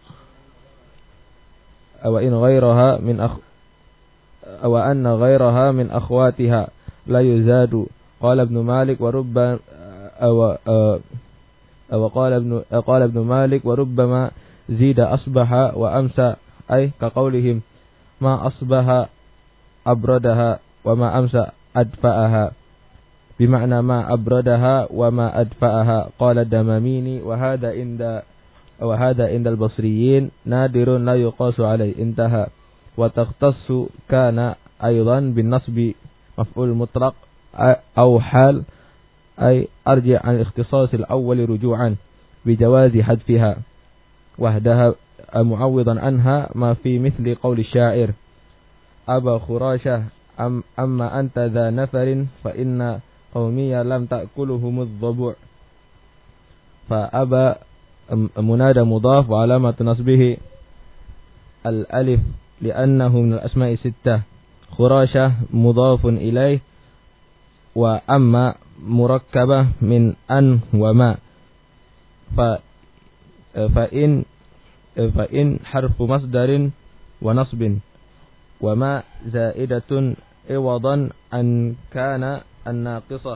أو إن غيرها من أخ أو أن غيرها من أخواتها لا يزاد. قال ابن مالك ورب أو أو قال ابن قال ابن مالك وربما زيد أصبح وأمسى أي كقولهم ما أصبح أبردها وما أمسى أدفأها بمعنى ما أبردها وما أدفأها. قال الدماميني وهذا عند وهذا عند البصريين نادر لا يقاس عليه انتهى. وتختص كان أيضا بالنصب مفعول مطلق أو حال أي أرجع عن الاختصاص الأول رجوعا بجواز حذفها وحدها معوضا عنها ما في مثل قول الشاعر أبا خراشة أم أما أنت ذا نفر فإن قومي لم تأكلهم الضبع. فأبى منادى مضاف وعلامة نصبه الألف لأنه من الأسماء الستة. خراشة مضاف إليه، وأما مركبة من أن وما. فإن فإن حرف مصدر ونصب، وما زائدة عوضا أن كان الناقصة،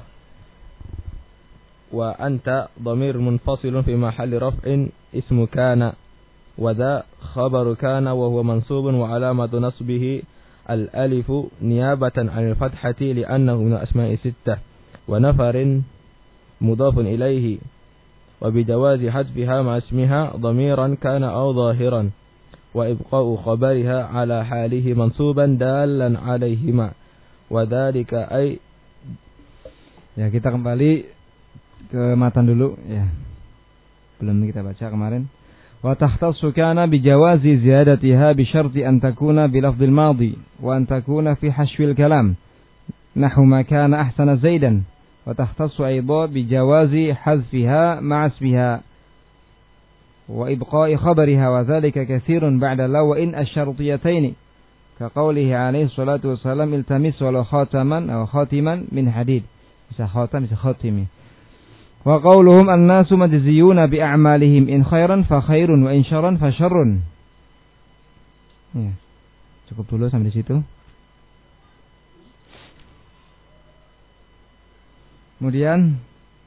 وأنت ضمير منفصل في محل رفع اسم كان، وذا خبر كان وهو منصوب وعلامة نصبه الألف نيابة عن الفتحة لأنه من الأسماء الستة. ونفر مضاف إليه، وبجواز حذفها مع اسمها ضميرا كان أو ظاهرا، وإبقاء خبرها على حاله منصوبا دالا عليهما، وذلك أي. Ya, kita kembali ke matan dulu ya. Belum kita baca kemarin. Wa tahtassu kana bi jawazi ziyadatiha bi syarti an takuna bi lafdhil madhi wa an takuna fi hashwil kalam. Nahu ma kana ahsana Zaidan. Wa tahtassu aidan bi jawazi hazfiha ma'a ismiha wa ibqa'i khabariha, wa dhalika katsirun ba'da law in asy-syartiyatayn. Ka qoulihi alaihi salatu wassalam iltamis walau khataman aw khatiman min hadid. Bisa khatam bisa khatimi. Wa qauluhum an-nasu majziyuna bi a'malihim in khairan fa khairun wa in syarran fa syarrun. Ya. Cukup dulu sampai di situ. Kemudian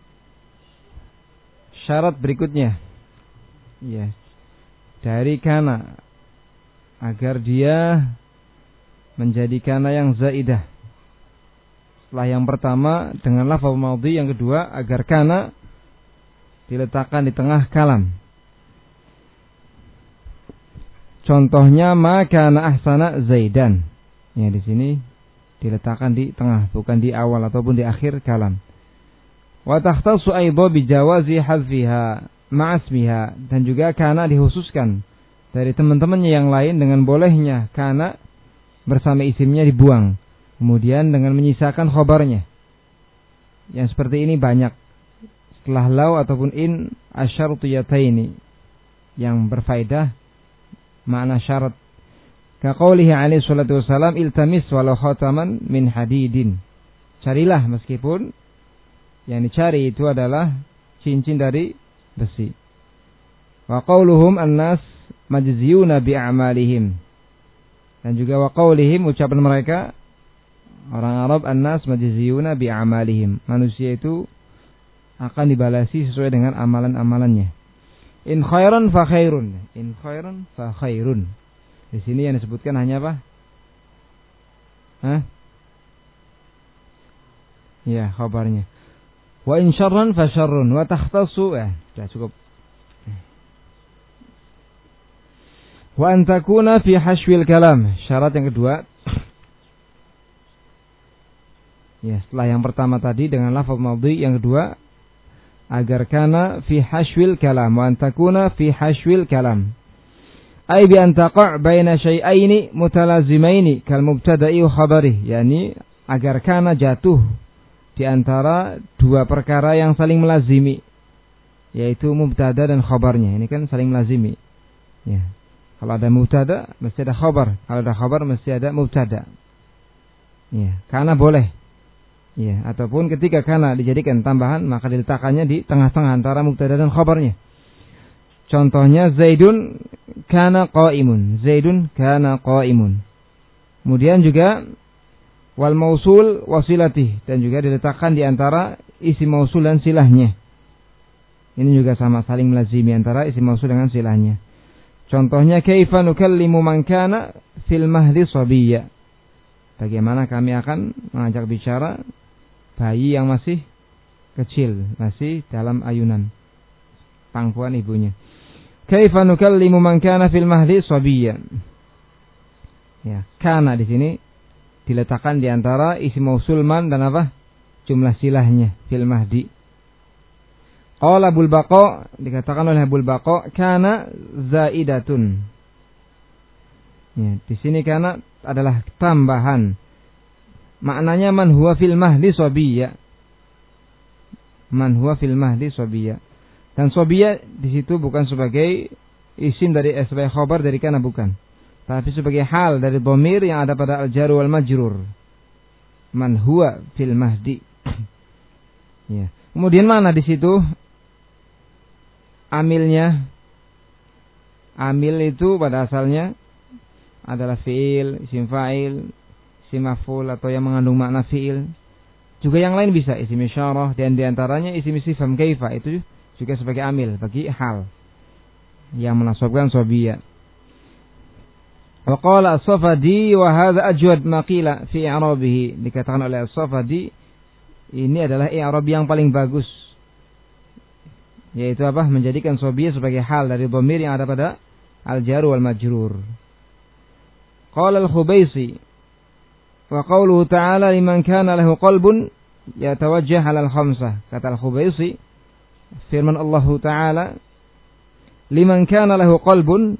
syarat berikutnya. Ya. Dari kana agar dia menjadi kana yang zaidah. Setelah yang pertama dengan lafaz madhi, yang kedua agar kana diletakkan di tengah kalam. Contohnya ma kana ahsana Zaidan. Ya, di sini diletakkan di tengah, bukan di awal ataupun di akhir kalam. Wa takhtassu aidan bi jawazi hadfiha ma'a ismiha, dan juga kana dikhususkan dari teman-temannya yang lain dengan bolehnya kana bersama isimnya dibuang, kemudian dengan menyisakan khobarnya. Yang seperti ini banyak setelah law ataupun in asyartiyataini yang berfaedah makna syarat. Ka qoulihi alaihi salatu wassalam iltamis walau khataman min hadidin. Carilah meskipun yang dicari itu adalah cincin dari besi. Wa qauluhum an-nas majziyuna bi a'malihim. Dan juga wa qaulihim, ucapan mereka orang Arab, an-nas majziyuna bi a'malihim. Manusia itu akan dibalasi sesuai dengan amalan-amalannya. In khairan fa khairun. In khairan fa khairun. Di sini yang disebutkan hanya apa? Hah? Ya, khabarnya. Wa in syarran fa syarrun wa takhtassu. Eh, sudah cukup. Wa an takuna fi hashwil kalam. Syarat yang kedua. Ya, setelah yang pertama tadi dengan lafaz madhi, yang kedua agar kana fi hashwil kalam. Wa an takuna fi hashwil kalam. Ay bi an taqa' baina syai'aini mutalazimaini kal mubtada'i wa khabari. Yani agar kana jatuh di antara dua perkara yang saling melazimi, yaitu mubtada dan khabarnya. Ini kan saling melazimi. Ya. Kalau ada mubtada mesti ada khabar, kalau ada khabar mesti ada mubtada. Ya, kana boleh. Ya, ataupun ketika kana dijadikan tambahan maka diletakkannya di tengah-tengah antara mubtada dan khabarnya. Contohnya Zaidun kana qaimun. Zaidun kana qaimun. Kemudian juga wal mausul wasilatih, dan juga diletakkan di antara isim mausul dan silahnya. Ini juga sama, saling melazimi antara isim mausul dengan silahnya. Contohnya kaifa nukallimu man kana fil mahdi sabiyya. Bagaimana kami akan mengajak bicara bayi yang masih kecil, masih dalam ayunan pangkuan ibunya. Kaifa nukallimu man kana fil mahdi sabiyya. Ya, kana di sini diletakkan di antara isim mausul man dan apa? Jumlah silahnya fil mahdi. Qala Abul Baqa, dikatakan oleh Abul Baqa, kana zaidatun. Ya, di sini kana adalah tambahan. Maknanya man huwa fil mahdi sabiyya. Man huwa fil mahdi sabiyya. Dan sobiyah di situ bukan sebagai isim dari eh, sebagai khabar dari kana, bukan, tapi sebagai hal dari dhamir yang ada pada al-jar wal majrur. Man huwa fil mahdi. Ya. Kemudian mana di situ amilnya? Amil itu pada asalnya adalah fiil, isim fa'il, isim maf'ul atau yang mengandung makna fiil. Juga yang lain bisa isim isyarah, dan diantaranya isim istifham kaifa itu juga sebagai amil bagi hal yang menasabkan sobiyah. Wa qala as-Safadi wa hadha ajwad ma qila fi i'rabihi. Dikatakan oleh as-Safadi ini adalah i'rab yang paling bagus, yaitu apa? Menjadikan sobiyah sebagai hal dari dhamir yang ada pada al-jar wal majrur. Qala al-Khubaisi wa qawluhu ta'ala liman kana lahu qalbun yatawajjah 'ala al-khamsah. Kata al-Khubaisi, firman Allah Ta'ala, liman kana lahu qalbun,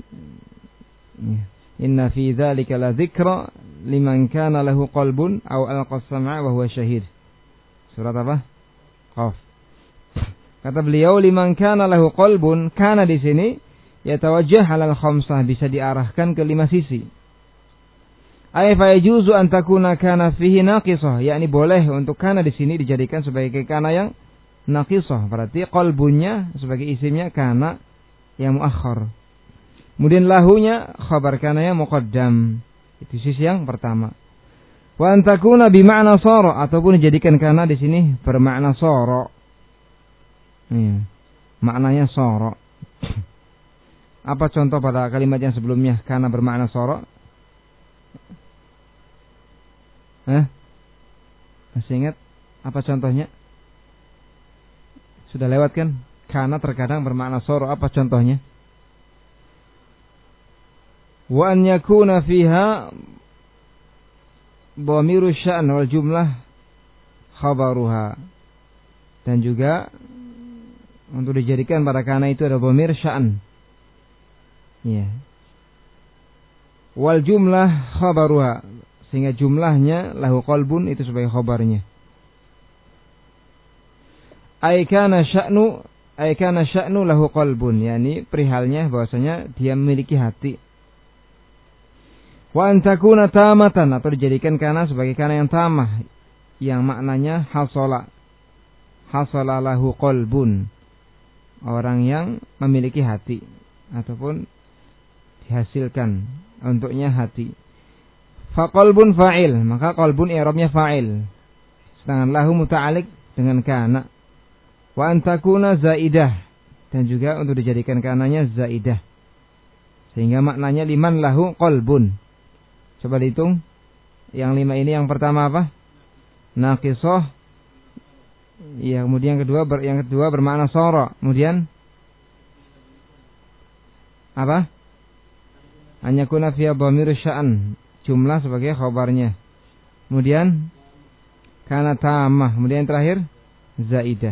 inna fi dzalika la dzikra liman kana lahu qalbun aw alqa as-sam'a wa huwa syahid. Surat apa? Qaf. Kata beliau, liman kana lahu qalbun, kana di sini yatawajjah 'ala al-khamsah, bisa diarahkan ke lima sisi. Ay fa yajuzu an takuna kana fihi naqisah, yakni boleh untuk kana di sini dijadikan sebagai kana yang naqisah, berarti qalbunya sebagai isimnya kana yang muakhar. Kemudian lahunya khabar kana yang muqaddam. Itu sisi yang pertama. Wa an takuna bi ma'na sara, ataupun dijadikan kana di sini bermakna sara. Hmm. Maknanya sara. Apa contoh pada kalimat yang sebelumnya kana bermakna sara? Eh? Masih ingat apa contohnya? Sudah lewat kan? Kana terkadang bermakna sara. Apa contohnya? Wa an yakuna fiha dhamiru sya'n wal jumlah khabaruha. Dan juga untuk dijadikan pada kana itu ada dhamir sya'n. Ya. Wal jumlah khabaruha, sehingga jumlahnya lahu qalbun itu sebagai khabarnya. Ay kana sya'nu ay kana sya'nu lahu qalbun, yakni perihalnya bahwasanya dia memiliki hati. Wa an takuna tamatan, atau dijadikan kana sebagai kana yang tamah, yang maknanya hasala. Hasala lahu qalbun, orang yang memiliki hati ataupun dihasilkan untuknya hati. Fa qalbun fa'il, maka qalbun i'rabnya fa'il, sedangkan lahu muta'alliq dengan kana. Wa an takuna zaidah, dan juga untuk dijadikan kananya zaidah, sehingga maknanya liman lahu qalbun. Coba dihitung yang lima ini. Yang pertama apa? Naqisah. Ya, kemudian yang kedua ber, yang kedua bermakna sara. Kemudian apa? An yakuna fiha dhamiru sya'an, jumlah sebagai khabarnya. Kemudian kana tamah. Kemudian yang terakhir zaidah.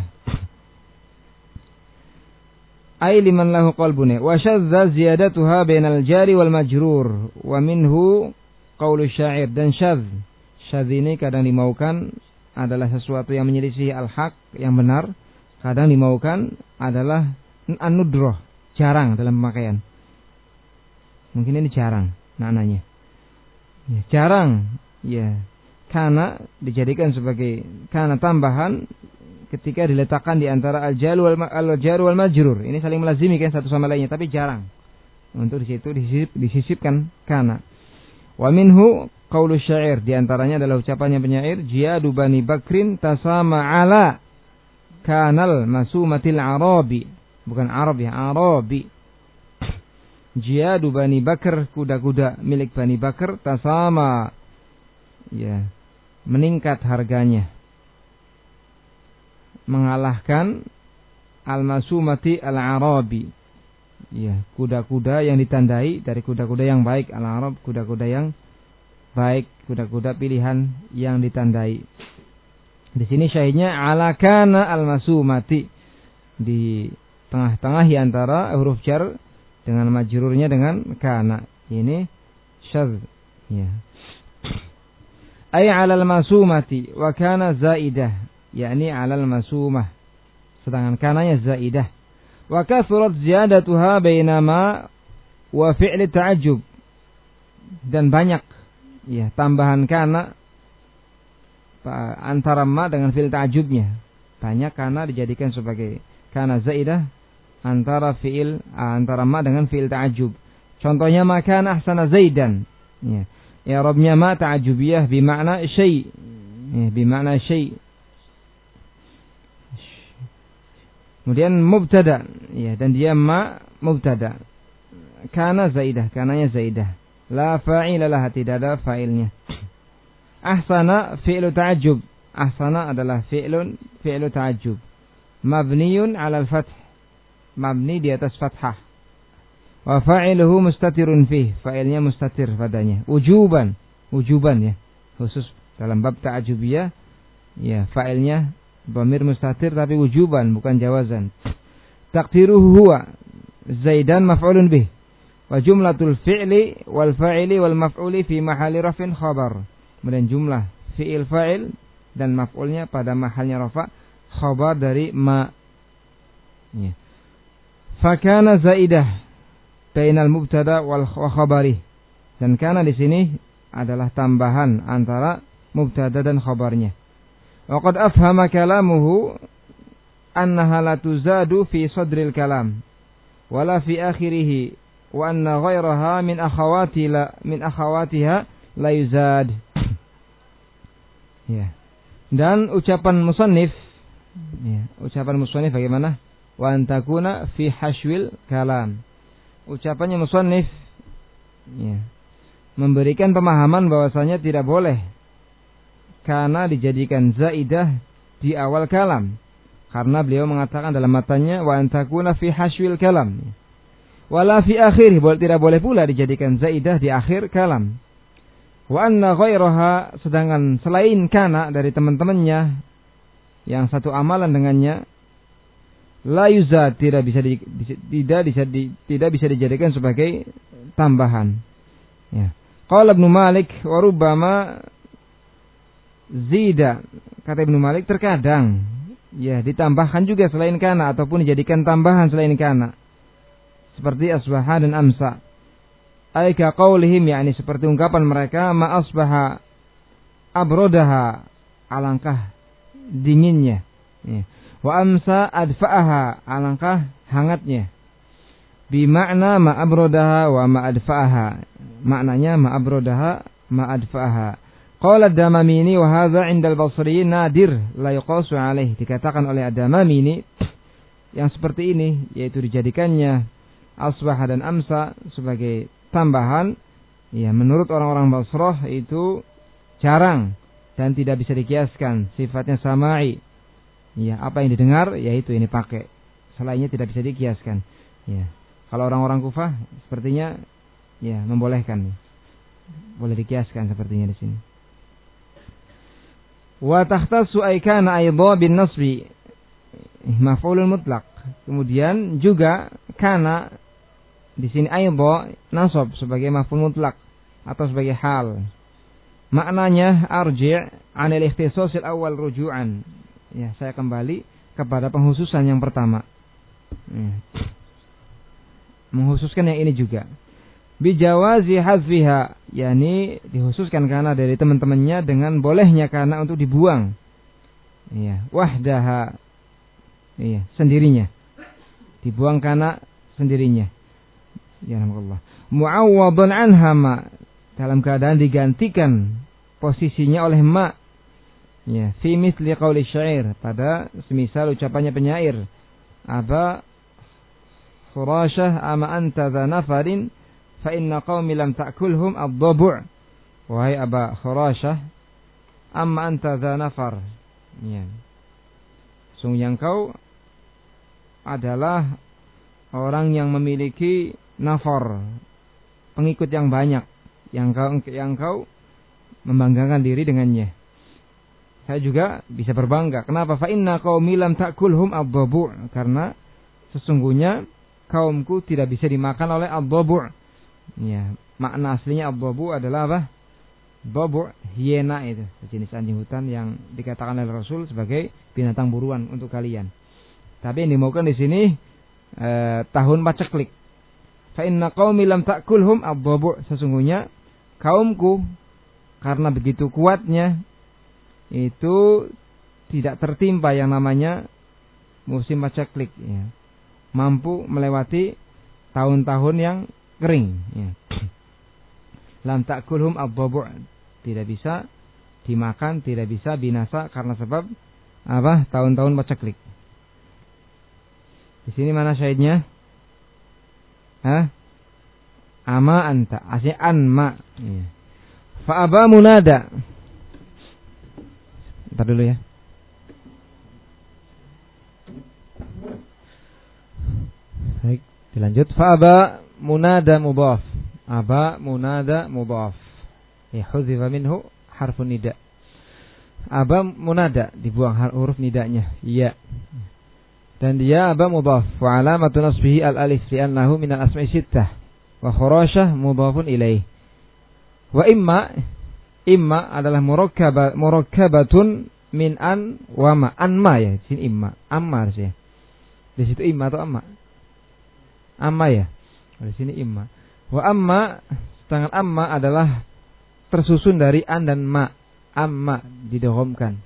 Ay liman lahu qalbun. Wa syadza ziyadatuha bainal jari wal majrur, wa minhu qaulu syair. Dan syadz, syadz ini kadang dimaukan adalah sesuatu yang menyelisih al-haq, yang benar. Kadang dimaukan adalah an-nudrah, jarang dalam pemakaian. Mungkin ini jarang maknanya. Ya, jarang. Ya. Kana dijadikan sebagai kana tambahan ketika diletakkan di antara al-jar wal al-jar wal majrur. Ini saling melazimi kan satu sama lainnya, tapi jarang. Untuk di situ disisip, disisipkan kana. Wa minhu qaulu syair, di antaranya adalah ucapannya penyair, jiyadu bani bakrin tasama ala kanal masumatil arabi. Bukan Arab ya, Arabi. Jiyadu bani Bakar, kuda-kuda milik Bani Bakar, tasama, ya, meningkat harganya, mengalahkan al-masumati al-arabi, ya, kuda-kuda yang ditandai dari kuda-kuda yang baik. Al-arab, kuda-kuda yang baik, kuda-kuda pilihan yang ditandai. Di sini syahidnya ala kana al-masumati, di tengah-tengah antara huruf jar dengan majrurnya dengan kana. Ini syadz, ya. Ay 'alal masumati wa kana zaidah, yakni 'alal masumah, sedangkan kananya zaidah. Wa kathurat ziyadatuha bainama wa fi'li ta'ajjub. Dan banyak ya tambahan kana antara ma dengan fi'il ta'ajjubnya. Banyak kana dijadikan sebagai kana zaidah antara fi'il antara ma dengan fi'il ta'ajjub. Contohnya ma kana ahsana zaidan. Ya. I'rabnya ma ta'ajjubiyah bimakna syai'. Ya, bimakna syai'. Kemudian mubtada, ya, dan dia ma mubtada. Kana zaidah, kananya zaidah. La fa'ila laha, tidak ada fa'ilnya. Ahsana fi'lu ta'ajjub. Ahsana adalah fi'lun fi'lu ta'ajjub. Mabniyun 'ala al-fath. Mabni di atas fathah. Wa fa'iluhu mustatirun fih. Fa'ilnya mustatir padanya. Wujuban, wujuban ya. Khusus dalam bab ta'ajjubiyah, ya, fa'ilnya dhamir mustatir tapi wujuban bukan jawazan. Taqdiruhu huwa Zaidan maf'ulun bih. Wa jumlatul fi'li wal fa'ili wal maf'uli fi mahalli rafin khabar. Kemudian jumlah fi'il fa'il dan maf'ulnya pada mahalnya rafa khabar dari ma. Ya. Fakana zaidah bainal mubtada wal khabari. Dan kana di sini adalah tambahan antara mubtada dan khabarnya. Wa qad afhama kalamuhu annaha la tuzadu fi sadril kalam wala fi akhirih wa anna ghairaha min akhawati la min akhawatiha la yuzad. Ya. Dan ucapan musannif, ya, ucapan musannif bagaimana? Wa antakuna fi hashwil kalam. Ucapannya musannif, ya, memberikan pemahaman bahwasanya tidak boleh karena dijadikan zaidah di awal kalam. Karena beliau mengatakan dalam matanya wa antakuna fi hashwil kalam. Wala fi akhir, tidak boleh pula dijadikan zaidah di akhir kalam. Wa anna ghairaha, sedangkan selain kana dari teman-temannya yang satu amalan dengannya, la yuzad, tidak bisa di, tidak bisa di, tidak bisa dijadikan sebagai tambahan. Ya. Qala Ibnu Malik wa rubbama zida, kata Ibnu Malik terkadang ya ditambahkan juga selain kana ataupun dijadikan tambahan selain kana. Seperti asbaha dan amsa. Ay ka qaulihim, yakni seperti ungkapan mereka ma asbaha abrodaha, alangkah dinginnya. Ya. Wa amsa adfa'aha, alangkah hangatnya. Bi makna ma abrodaha wa ma adfa'aha. Maknanya ma abrodaha ma adfa'aha. Qala ad-Damamini wa hadza 'inda al-Basriyin nadir la yuqasu alaih. Dikatakan oleh ad-Damamini yang seperti ini, yaitu dijadikannya asbah dan amsa sebagai tambahan, ya, menurut orang-orang Basrah itu jarang dan tidak bisa dikiaskan, sifatnya sama'i. Ya, apa yang didengar yaitu ini pakai. Selainnya tidak bisa dikiaskan. Ya. Kalau orang-orang Kufah sepertinya ya membolehkan. Boleh dikiaskan sepertinya di sini. Wa takhtassu ay kana aidha bin nasbi maf'ulun mutlaq. Kemudian juga kana di sini aidha nasab sebagai maf'ul mutlaq atau sebagai hal. Maknanya arji' 'anil ikhtisasil awal ruju'an. Ya, saya kembali kepada penghususan yang pertama. Ya. Menghususkan yang ini juga. Bijawazi hazfiha, yakni dikhususkan karena dari teman-temannya dengan bolehnya karena untuk dibuang. Iya, wahdaha. Iya, sendirinya. Dibuang karena sendirinya. Ya Allah. Mu'awwadun anha ma, dalam keadaan digantikan posisinya oleh ma. Ya, fi mithli qauli syair, pada semisal ucapannya penyair. Aba khurasyah ama anta dha nafarin fa inna qaumi lam ta'kulhum ad-dhabu'. Wahai Aba Khurasyah, amma anta dha nafar. Ya. Sungguh yang kau adalah orang yang memiliki nafar, pengikut yang banyak, yang kau yang kau membanggakan diri dengannya. Saya juga bisa berbangga. Kenapa? Fa inna qaumi lam ta'kulhum ad-dhabu'. Karena sesungguhnya kaumku tidak bisa dimakan oleh ad-dhabu'. Ya, makna aslinya ad-dhabu adalah apa? Dhabu, hiena itu, jenis anjing hutan yang dikatakan oleh Rasul sebagai binatang buruan untuk kalian. Tapi yang dimaukan di sini eh, tahun paceklik. Fa inna qaumi lam ta'kulhum ad-dhabu', sesungguhnya kaumku karena begitu kuatnya itu tidak tertimpa yang namanya musim paceklik, ya. Mampu melewati tahun-tahun yang kering, ya. Lam ta'kulhum ad-dhabu', tidak bisa dimakan, tidak bisa binasa karena sebab apa? Tahun-tahun paceklik. Di sini mana syahidnya? Hah? Ama anta, asli anma. Ya. Fa aba munada. Entar dulu ya. Baik, dilanjut. Fa aba munada mudhaf. Aba munada mudhaf. Ya, hudzifa minhu harfun nida. Aba munada, dibuang huruf nidanya. Iya. Dan dia aba mudhaf. Wa alamatu nasbihi al-alif li'annahu min al-asma'i sittah. Wa khurashah mudhafun ilaih. Wa imma, imma adalah murakkaba murakkabatun min an wa ma. Anma ya, di sini imma. Amma harusnya. Di situ imma atau amma? Amma ya. Di sini imma. Wa amma, sedangkan amma adalah tersusun dari an dan ma. Amma didhomkan.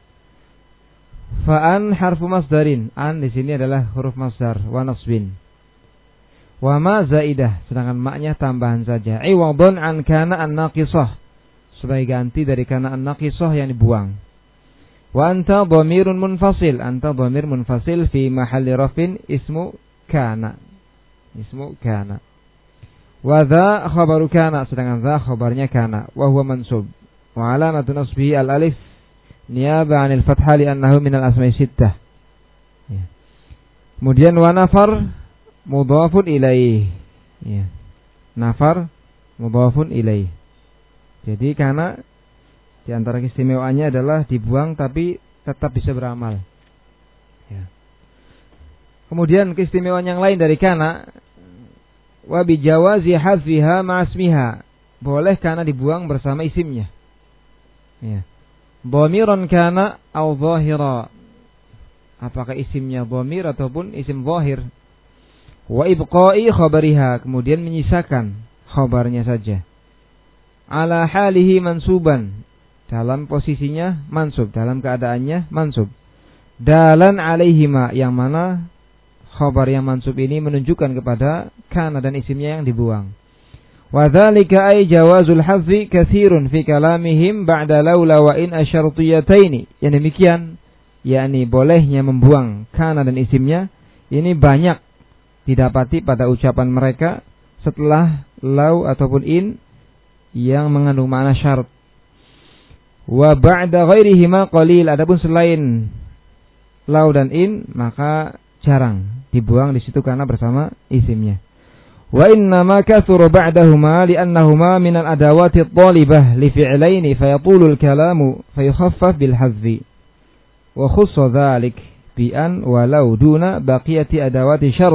Fa'an harfu masdarin. An di sini adalah huruf masdar wa nasbin. Wa ma zaidah, sedangkan maknya tambahan saja. Iwadun an kana an-naqisah, sebagai ganti dari kana an-naqisah yang dibuang. Wa anta dhamirun munfasil. Anta dhamir munfasil fi mahalli rafin ismu kana. Ismu kana. Wa dha khabaru kana, sedangkan dha khabarnya kana. Wa huwa mansub. Wa alamatu nasbihi al-alif niyaba 'anil fathah li'annahu min al-asma'i sittah. Ya. Kemudian wa nafar mudhafun ilaih. Ya. Nafar mudhafun ilaih. Jadi karena di antara keistimewaannya adalah dibuang tapi tetap bisa beramal. Ya. Kemudian keistimewaan yang lain dari kana, wa bijawazi hadfiha ma'asmiha, boleh kana dibuang bersama isimnya. Ya. Dhamiran kana au dhahira, apakah isimnya dhamir ataupun isim zahir. Wa ibqa'i khabariha, kemudian menyisakan khabarnya saja. Ala halihi mansuban, dalam posisinya mansub, dalam keadaannya mansub. Dalan alaihima, yang mana khabar yang mansub ini menunjukkan kepada kana dan isimnya yang dibuang. Wa dzalika ay jawazul hadzi katsirun fi kalamihim ba'da laula wa in asyartiyataini. Yang demikian, yakni bolehnya membuang kana dan isimnya ini banyak didapati pada ucapan mereka setelah lau ataupun in yang mengandung makna syarat. Wa ba'da ghairihima qalil, adapun selain lau dan in maka jarang dibuang di situ karena bersama isimnya. Wa inna ma kathura ba'dahuma li'annahuma min al-adawati at-talibah li fi'laini fayatulu al-kalamu fayukhaffaf bil hazzi. Wa khussa dhalik bi an walau duna baqiyati adawati syart.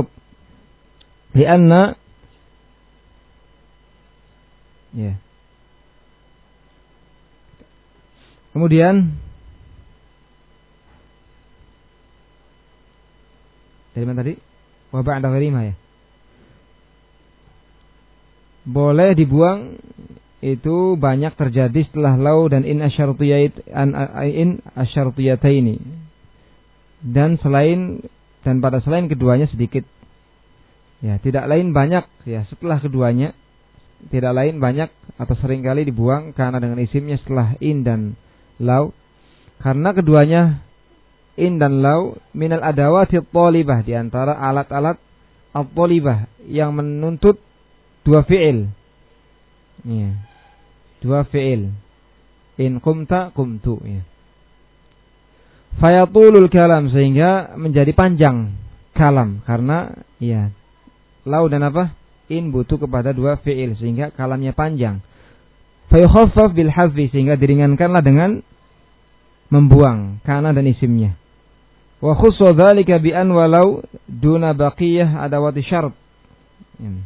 Li'anna ya. Kemudian dari mana tadi? Wa ba'da ghairihima ya. Boleh dibuang itu banyak terjadi setelah lau dan in asyartiyat an in asyartiyataini, dan selain dan pada selain keduanya sedikit. Ya, tidak lain banyak ya setelah keduanya, tidak lain banyak atau seringkali dibuang karena dengan isimnya setelah in dan lau, karena keduanya in dan lau minal adawati at-talibah, di antara alat-alat at-talibah yang menuntut dua fi'il. Ya. Dua fi'il. In qumta qumtu ya. Fayatulul kalam, sehingga menjadi panjang kalam karena ya lau dan apa? In butuh kepada dua fi'il sehingga kalamnya panjang. Fayukhaffaf bil hazfi, sehingga diringankanlah dengan membuang kana dan isimnya. Wa khussa dzalika bi an walau duna baqiyah adawati syart. Ya.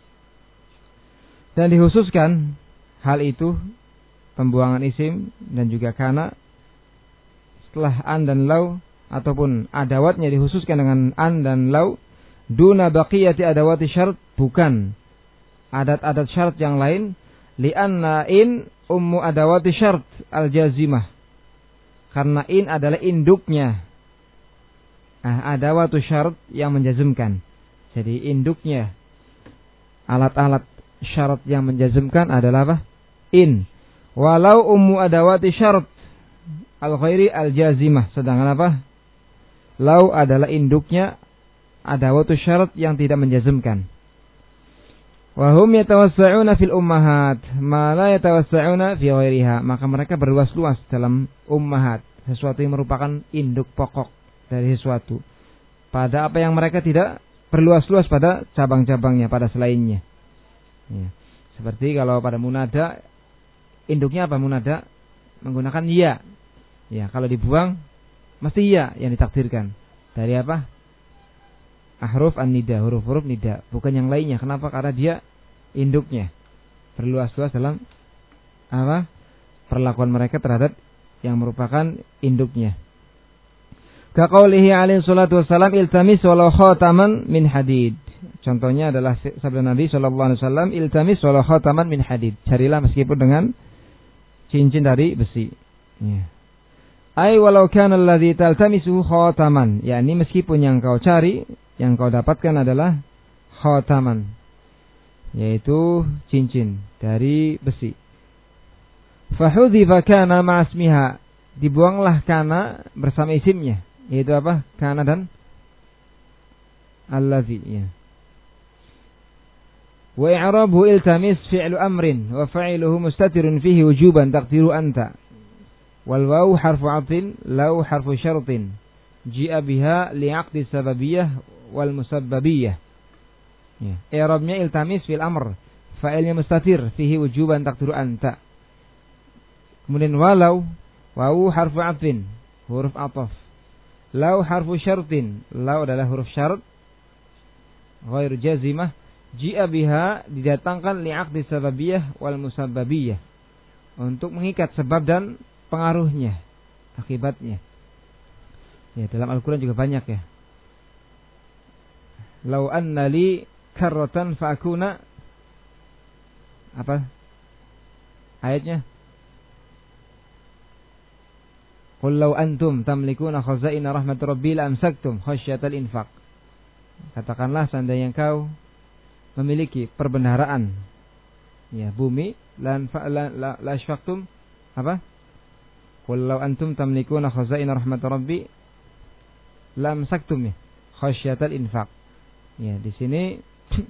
Dan dikhususkan hal itu, pembuangan isim dan juga kana setelah an dan lau, ataupun adawatnya dikhususkan dengan an dan lau, duna baqiyati adawati syarat, bukan adat-adat syarat yang lain, li'anna in ummu adawati syarat al-jazimah, karena in adalah induknya ah, adawatu syarat yang menjazmkan. Jadi induknya alat-alat syarat yang menjazmkan adalah apa? In. Walau ummu adawati syarat al-ghairi al-jazimah, sedangkan apa? Lau adalah induknya adawatu syarat yang tidak menjazmkan. Wa hum yatawassa'una fil ummahat ma la yatawassa'una fi ghairiha, maka mereka berluas-luas dalam ummahat, sesuatu yang merupakan induk pokok dari sesuatu, pada apa yang mereka tidak berluas-luas pada cabang-cabangnya, pada selainnya. Ya. Seperti kalau pada munada, induknya apa munada? Menggunakan ya. Ya, kalau dibuang mesti ya yang ditakdirkan. Dari apa? Ahruf an-nida, huruf-huruf nida, bukan yang lainnya. Kenapa? Karena dia induknya berluas-luas dalam apa? Perlakuan mereka terhadap yang merupakan induknya. Ka qaulihi alaihi salatu wassalam, iltamis walau khataman min hadid. Contohnya adalah sabda Nabi sallallahu alaihi wasallam, iltamis walau khataman min hadid. Carilah meskipun dengan cincin dari besi. Ya. Ai walau kana alladhi taltamisuhu khataman, yakni meskipun yang kau cari, yang kau dapatkan adalah khataman, yaitu cincin dari besi. Fahudhifa kana ma'asmiha, dibuanglah kana bersama isimnya, yaitu apa? Kana dan alladhi, ya. Wa i'rabu iltamis fi'lu amrin wa fa'iluhu mustatirun fihi wujuban taqdiru anta. Wal waw harfu 'atin, law harfu syartin, ji'a biha li'aqdi sababiyah wal musabbabiyah. Ya. I'rabnya iltamis fil amr, fa'ilnya mustatir fihi wujuban taqdiru anta. Kemudian walau, waw harfu 'atin, huruf athaf. Law harfu syartin, law adalah huruf syarat ghairu jazimah, ji'a biha didatangkan li'aqdi sababiyah wal musabbabiyah, untuk mengikat sebab dan pengaruhnya, akibatnya. Ya, dalam Al-Quran juga banyak ya. Lau anna li karratan fa'akuna, apa ayatnya? Qul law antum tamlikuna khazaina rahmat rabbi la amsaktum khasyatal infaq. Katakanlah seandainya engkau memiliki perbendaharaan ya bumi, lan fa la la, la syafaqtum apa? Qul law antum tamlikuna khazaina rahmat rabbi lam saktum khasyatal infaq. Ya, di sini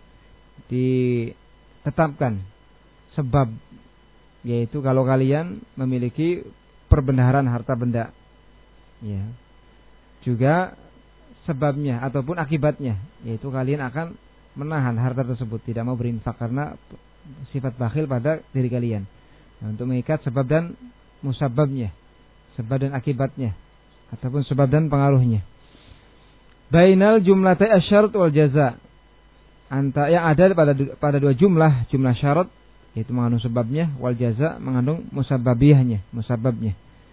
ditetapkan sebab, yaitu kalau kalian memiliki perbendaharaan harta benda. Ya. Juga sebabnya ataupun akibatnya, yaitu kalian akan menahan harta tersebut, tidak mau berinfak karena sifat bakhil pada diri kalian. Nah, untuk mengikat sebab dan musababnya, sebab dan akibatnya, ataupun sebab dan pengaruhnya. Bainal jumlatai asyarat wal jaza, antara yang ada pada pada dua jumlah, jumlah syarat yaitu mengandung sebabnya, wal jaza mengandung musababiyahnya, musababnya.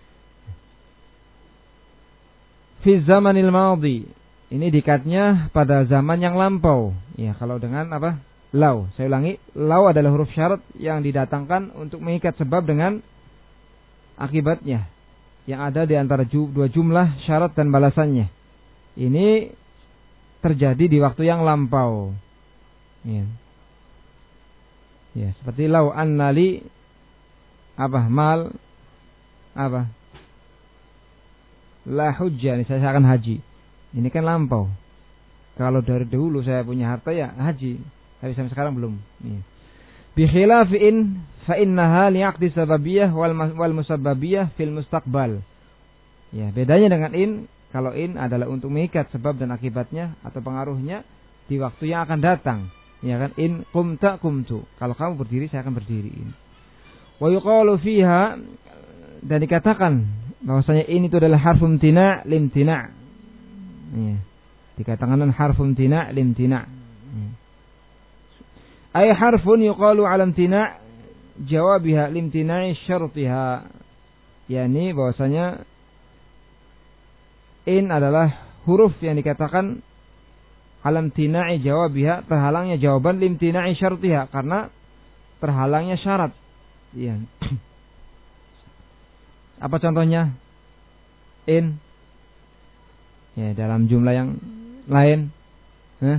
Fi zamanil madhi, ini dikatnya pada zaman yang lampau. Ya, kalau dengan apa? Lau. Saya ulangi, lau adalah huruf syarat yang didatangkan untuk mengikat sebab dengan akibatnya, yang ada di antara dua jumlah syarat dan balasannya. Ini terjadi di waktu yang lampau. Ya, ya seperti lau annali apa mal apa la hujjah, ini saya akan haji. Ini kan lampau. Kalau dari dahulu saya punya harta ya haji, tapi sampai sekarang belum. Ya. Bi khilafin fa innaha li'aqdi sababiyah wal wal musabbabiyah fil mustaqbal. Ya, bedanya dengan in, kalau in adalah untuk mengikat sebab dan akibatnya atau pengaruhnya di waktu yang akan datang. Ya kan, in qumta qumtu. Kalau kamu berdiri saya akan berdiri. Wa yuqalu fiha, dan dikatakan bahwasanya in itu adalah harfun tina limtina. Ya. Dikatakan harfun tina limtina. Ya. Ay harfun yuqalu ala imtina jawabiha limtina'i syartiha. Yani bahwasanya in adalah huruf yang dikatakan alam tina'i jawabiha, terhalangnya jawaban limtina'i syartiha, karena terhalangnya syarat. Iya. Apa contohnya? In. Ya, dalam jumlah yang lain. Hah?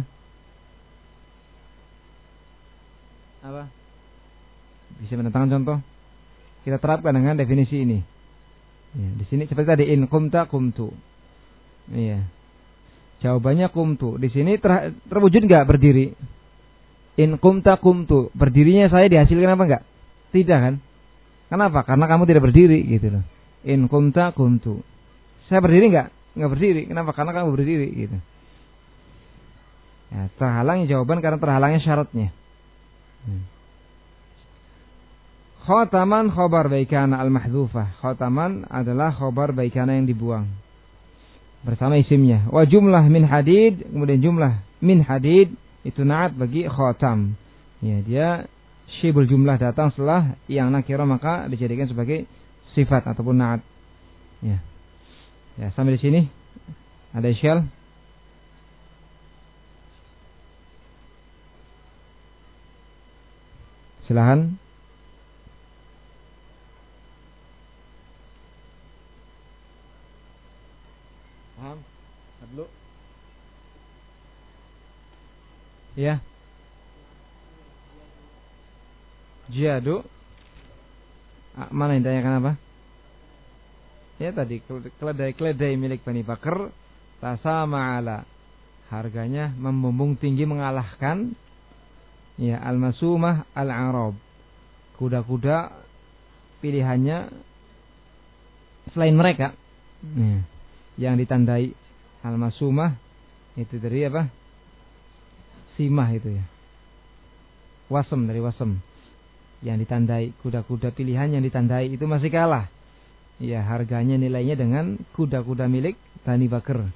Apa? Bisa menentangkan contoh? Kita terapkan dengan definisi ini. Ya, di sini seperti tadi, in qumta qumtu. Iya. Jawabannya qumtu. Di sini ter, terwujud enggak berdiri? In qumta qumtu. Berdirinya saya dihasilkan apa enggak? Tidak kan? Kenapa? Karena kamu tidak berdiri gitu loh. In qumta qumtu. Saya berdiri enggak? Enggak berdiri. Kenapa? Karena kamu berdiri gitu. Ya, terhalangnya jawaban karena terhalangnya syaratnya. Hmm. Khotaman khobar baikana al-mahdhufah. Khotaman adalah khobar baikana yang dibuang bersama isimnya. Wa jumlah min hadid, kemudian jumlah min hadid itu na'at bagi khotam. Ya, dia syibul jumlah datang setelah yang nakira, maka dijadikan sebagai sifat ataupun na'at. Ya. Ya, sampai di sini ada isyal. Silakan. Paham? Dulu. Ya. Jihadu. Ah, mana yang ditanyakan apa? Ya tadi keledai-keledai milik Bani Bakar tasama ala, harganya membumbung tinggi mengalahkan ya al-masumah al-arab, kuda-kuda pilihannya selain mereka ya, yang ditandai al-masumah itu dari apa? Simah itu ya. Wasem dari wasem. Yang ditandai kuda-kuda pilihan yang ditandai itu masih kalah. Ya, harganya nilainya dengan kuda-kuda milik Bani Bakar.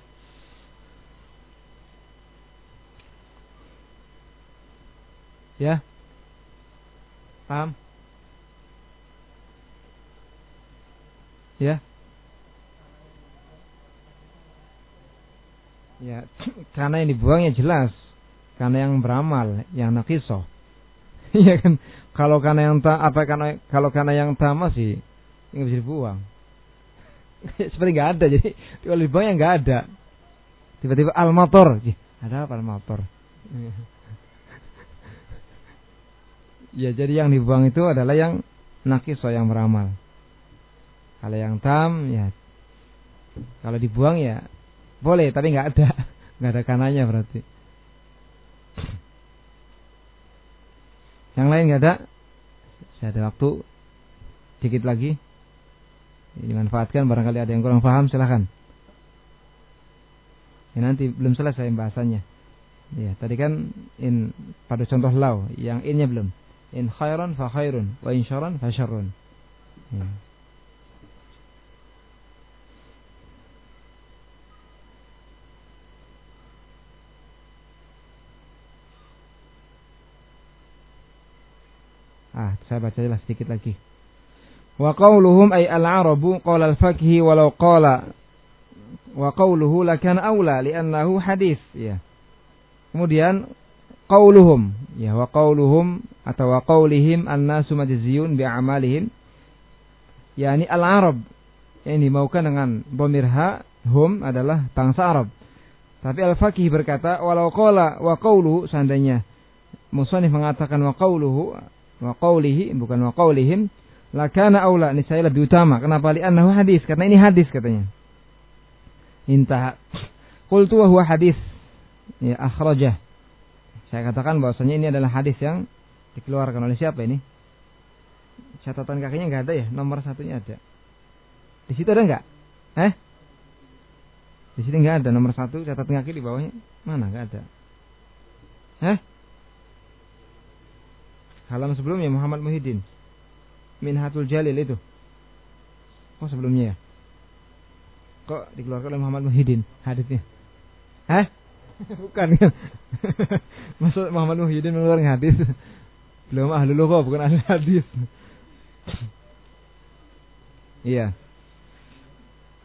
Ya. Paham? Ya. Ya, karena yang dibuangnya jelas. Karena yang beramal, yang naqisoh. Iya kan? Kalau karena yang ta apa karena kalau karena yang tama sih nggak bisa dibuang. Seperti nggak ada, jadi kalau dibuang yang nggak ada. Tiba-tiba al motor, ada apa al motor? Ya, jadi yang dibuang itu adalah yang naqisoh, yang beramal. Kalau yang tam, ya kalau dibuang ya boleh, tapi nggak ada, nggak ada kanannya berarti. Yang lain nggak ada? Saya ada waktu dikit lagi. Dimanfaatkan, barangkali ada yang kurang paham, silahkan. Ya, nanti belum selesai pembahasannya. Ya, tadi kan in pada contoh law, yang innya belum. In khairan fa khairun, wa in syarran fa syarrun. Ya. Ah, saya baca jelas sedikit lagi. Wa qawluhum ay al-arabu qala al-fakhi walau qala wa qawluhu lakana aula li'annahu hadis. Ya. Kemudian qawluhum, ya, wa qawluhum atau wa qawlihim an-nasu majziyun bi'amalihim, yakni al-arab yang dimaukan dengan dhamir ha, hum adalah bangsa Arab. Tapi al-fakih berkata walau qala wa qawluhu, seandainya musannif mengatakan wa qawluhu wa qawlihi bukan wa qawlihim, lakana aula, ini saya lebih utama. Kenapa? Li'annahu hadis, karena ini hadis katanya. Intaha. Qultu wa huwa hadis. Ya, akhrajah. Saya katakan bahwasanya ini adalah hadis yang dikeluarkan oleh siapa ini? Catatan kakinya enggak ada ya? Nomor satunya ada. Di situ ada enggak? Eh? Di sini enggak ada nomor satu, catatan kaki di bawahnya. Mana? Enggak ada. Eh? Halaman sebelumnya Muhammad Muhyiddin. Minhatul Jalil itu. Oh, sebelumnya ya? Kok dikeluarkan oleh Muhammad Muhyiddin hadisnya? Hah? Bukan kan? Maksud Muhammad Muhyiddin mengeluarkan hadis. Belum ahli lughah, bukan ahli hadis. Iya.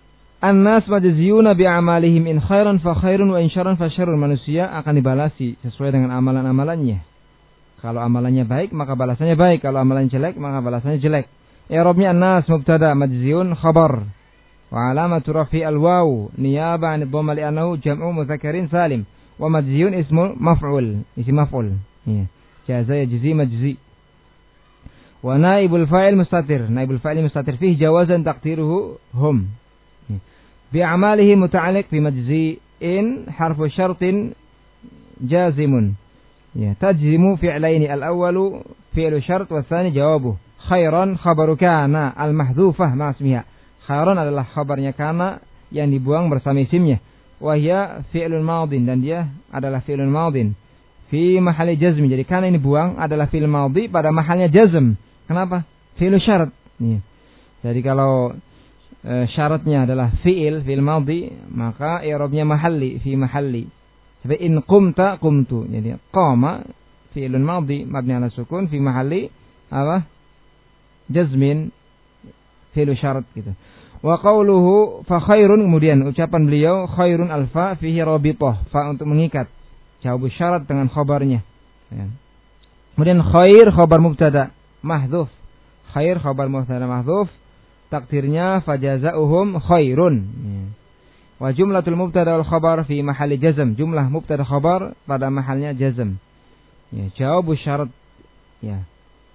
An-nas majziyuna bi'amalihim in khairan fa khairun wa in syarran fa syarrun. Manusia akan dibalasi sesuai dengan amalan-amalannya. Kalau amalannya baik maka balasannya baik, kalau amalannya jelek maka balasannya jelek. I'rabnya an-nas mubtada majziyun khabar. Wa alamatu rafi al-waw niyaba 'an ad-dhamma li'annahu jam'u mudzakkarin salim. Wa majziyun ismu maf'ul, isim maf'ul. Ya. Jaza yajzi majzi. Wa naibul fa'il mustatir. Naibul fa'il mustatir fihi jawazan taqdiruhu hum. Bi'amalihi muta'alliq bi majzi'in harfu syartin jazimun. Ya, tajzimu fi'laini al-awwalu fi'lu syart wa tsani jawabuh. Khairan khabaru kana al-mahdhufah ma ismiha. Khairan adalah khabarnya kana yang dibuang bersama isimnya. Wa hiya fi'lun madin, dan dia adalah fi'lun madin fi mahalli jazm. Jadi kana ini buang adalah fi'il madhi pada mahalnya jazm. Kenapa? Fi'lu syart. Ya. Jadi kalau e, syaratnya adalah fi'il, fi'il madhi, maka i'rabnya mahalli, fi mahalli. Seperti in qumta qumtu. Jadi qama fi'ilun madhi mabni ala sukun fi mahalli apa? Jazmin, fi'lu syarat gitu. Wa qawluhu fa khairun, kemudian ucapan beliau khairun alfa fihi rabithah, fa untuk mengikat jawab syarat dengan khabarnya. Ya. Kemudian khair khabar mubtada mahdhuf. Khair khabar mubtada mahdhuf, takdirnya fajazauhum khairun. Ya. Wa jumlatul mubtada wal khabar fi mahalli jazm. Jumlah mubtada khabar pada mahalnya jazm. Ya, jawab syarat. Ya.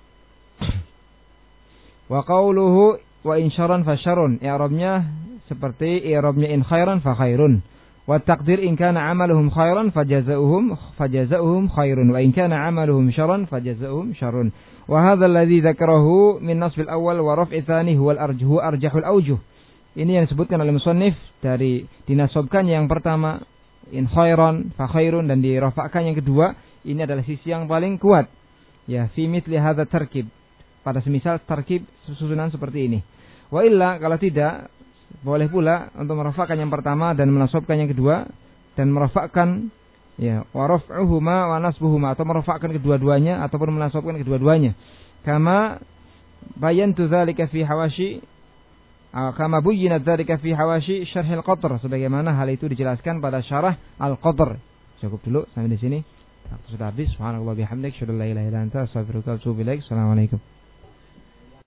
Wa qawluhu wa in syarran fa syarrun. I'rabnya seperti i'rabnya in khairan fa khairun. Wa taqdir in kana amaluhum khairan fajazauhum fajazauhum khairun wa in kana amaluhum syarran fajazauhum syarrun. Wa hadha alladhi dzakarahu min nasb al-awwal wa raf'i tsani huwa al-arjuhu arjahul awjuh. Ini yang disebutkan oleh musannif dari dinasabkan yang pertama in khairan fa khairun dan dirafa'kan yang kedua, ini adalah sisi yang paling kuat. Ya, fi mithli hadza tarkib. Pada semisal tarkib susunan seperti ini. Wa illa, kalau tidak, boleh pula untuk merafakkan yang pertama dan menasabkan yang kedua, dan merafakkan ya wa raf'uhuma wa nasbuhuma, atau merafakkan kedua-duanya ataupun menasabkan kedua-duanya. Kama bayantu dzalika fi hawashi kama buyyina dzalika fi hawashi syarh al-qatr, sebagaimana hal itu dijelaskan pada syarah al-qatr. Cukup dulu sampai di sini. Waktu sudah habis. Subhanallah bihamdik, syada la ilaha illa anta, astaghfiruka wa atubu ilaik. Assalamualaikum.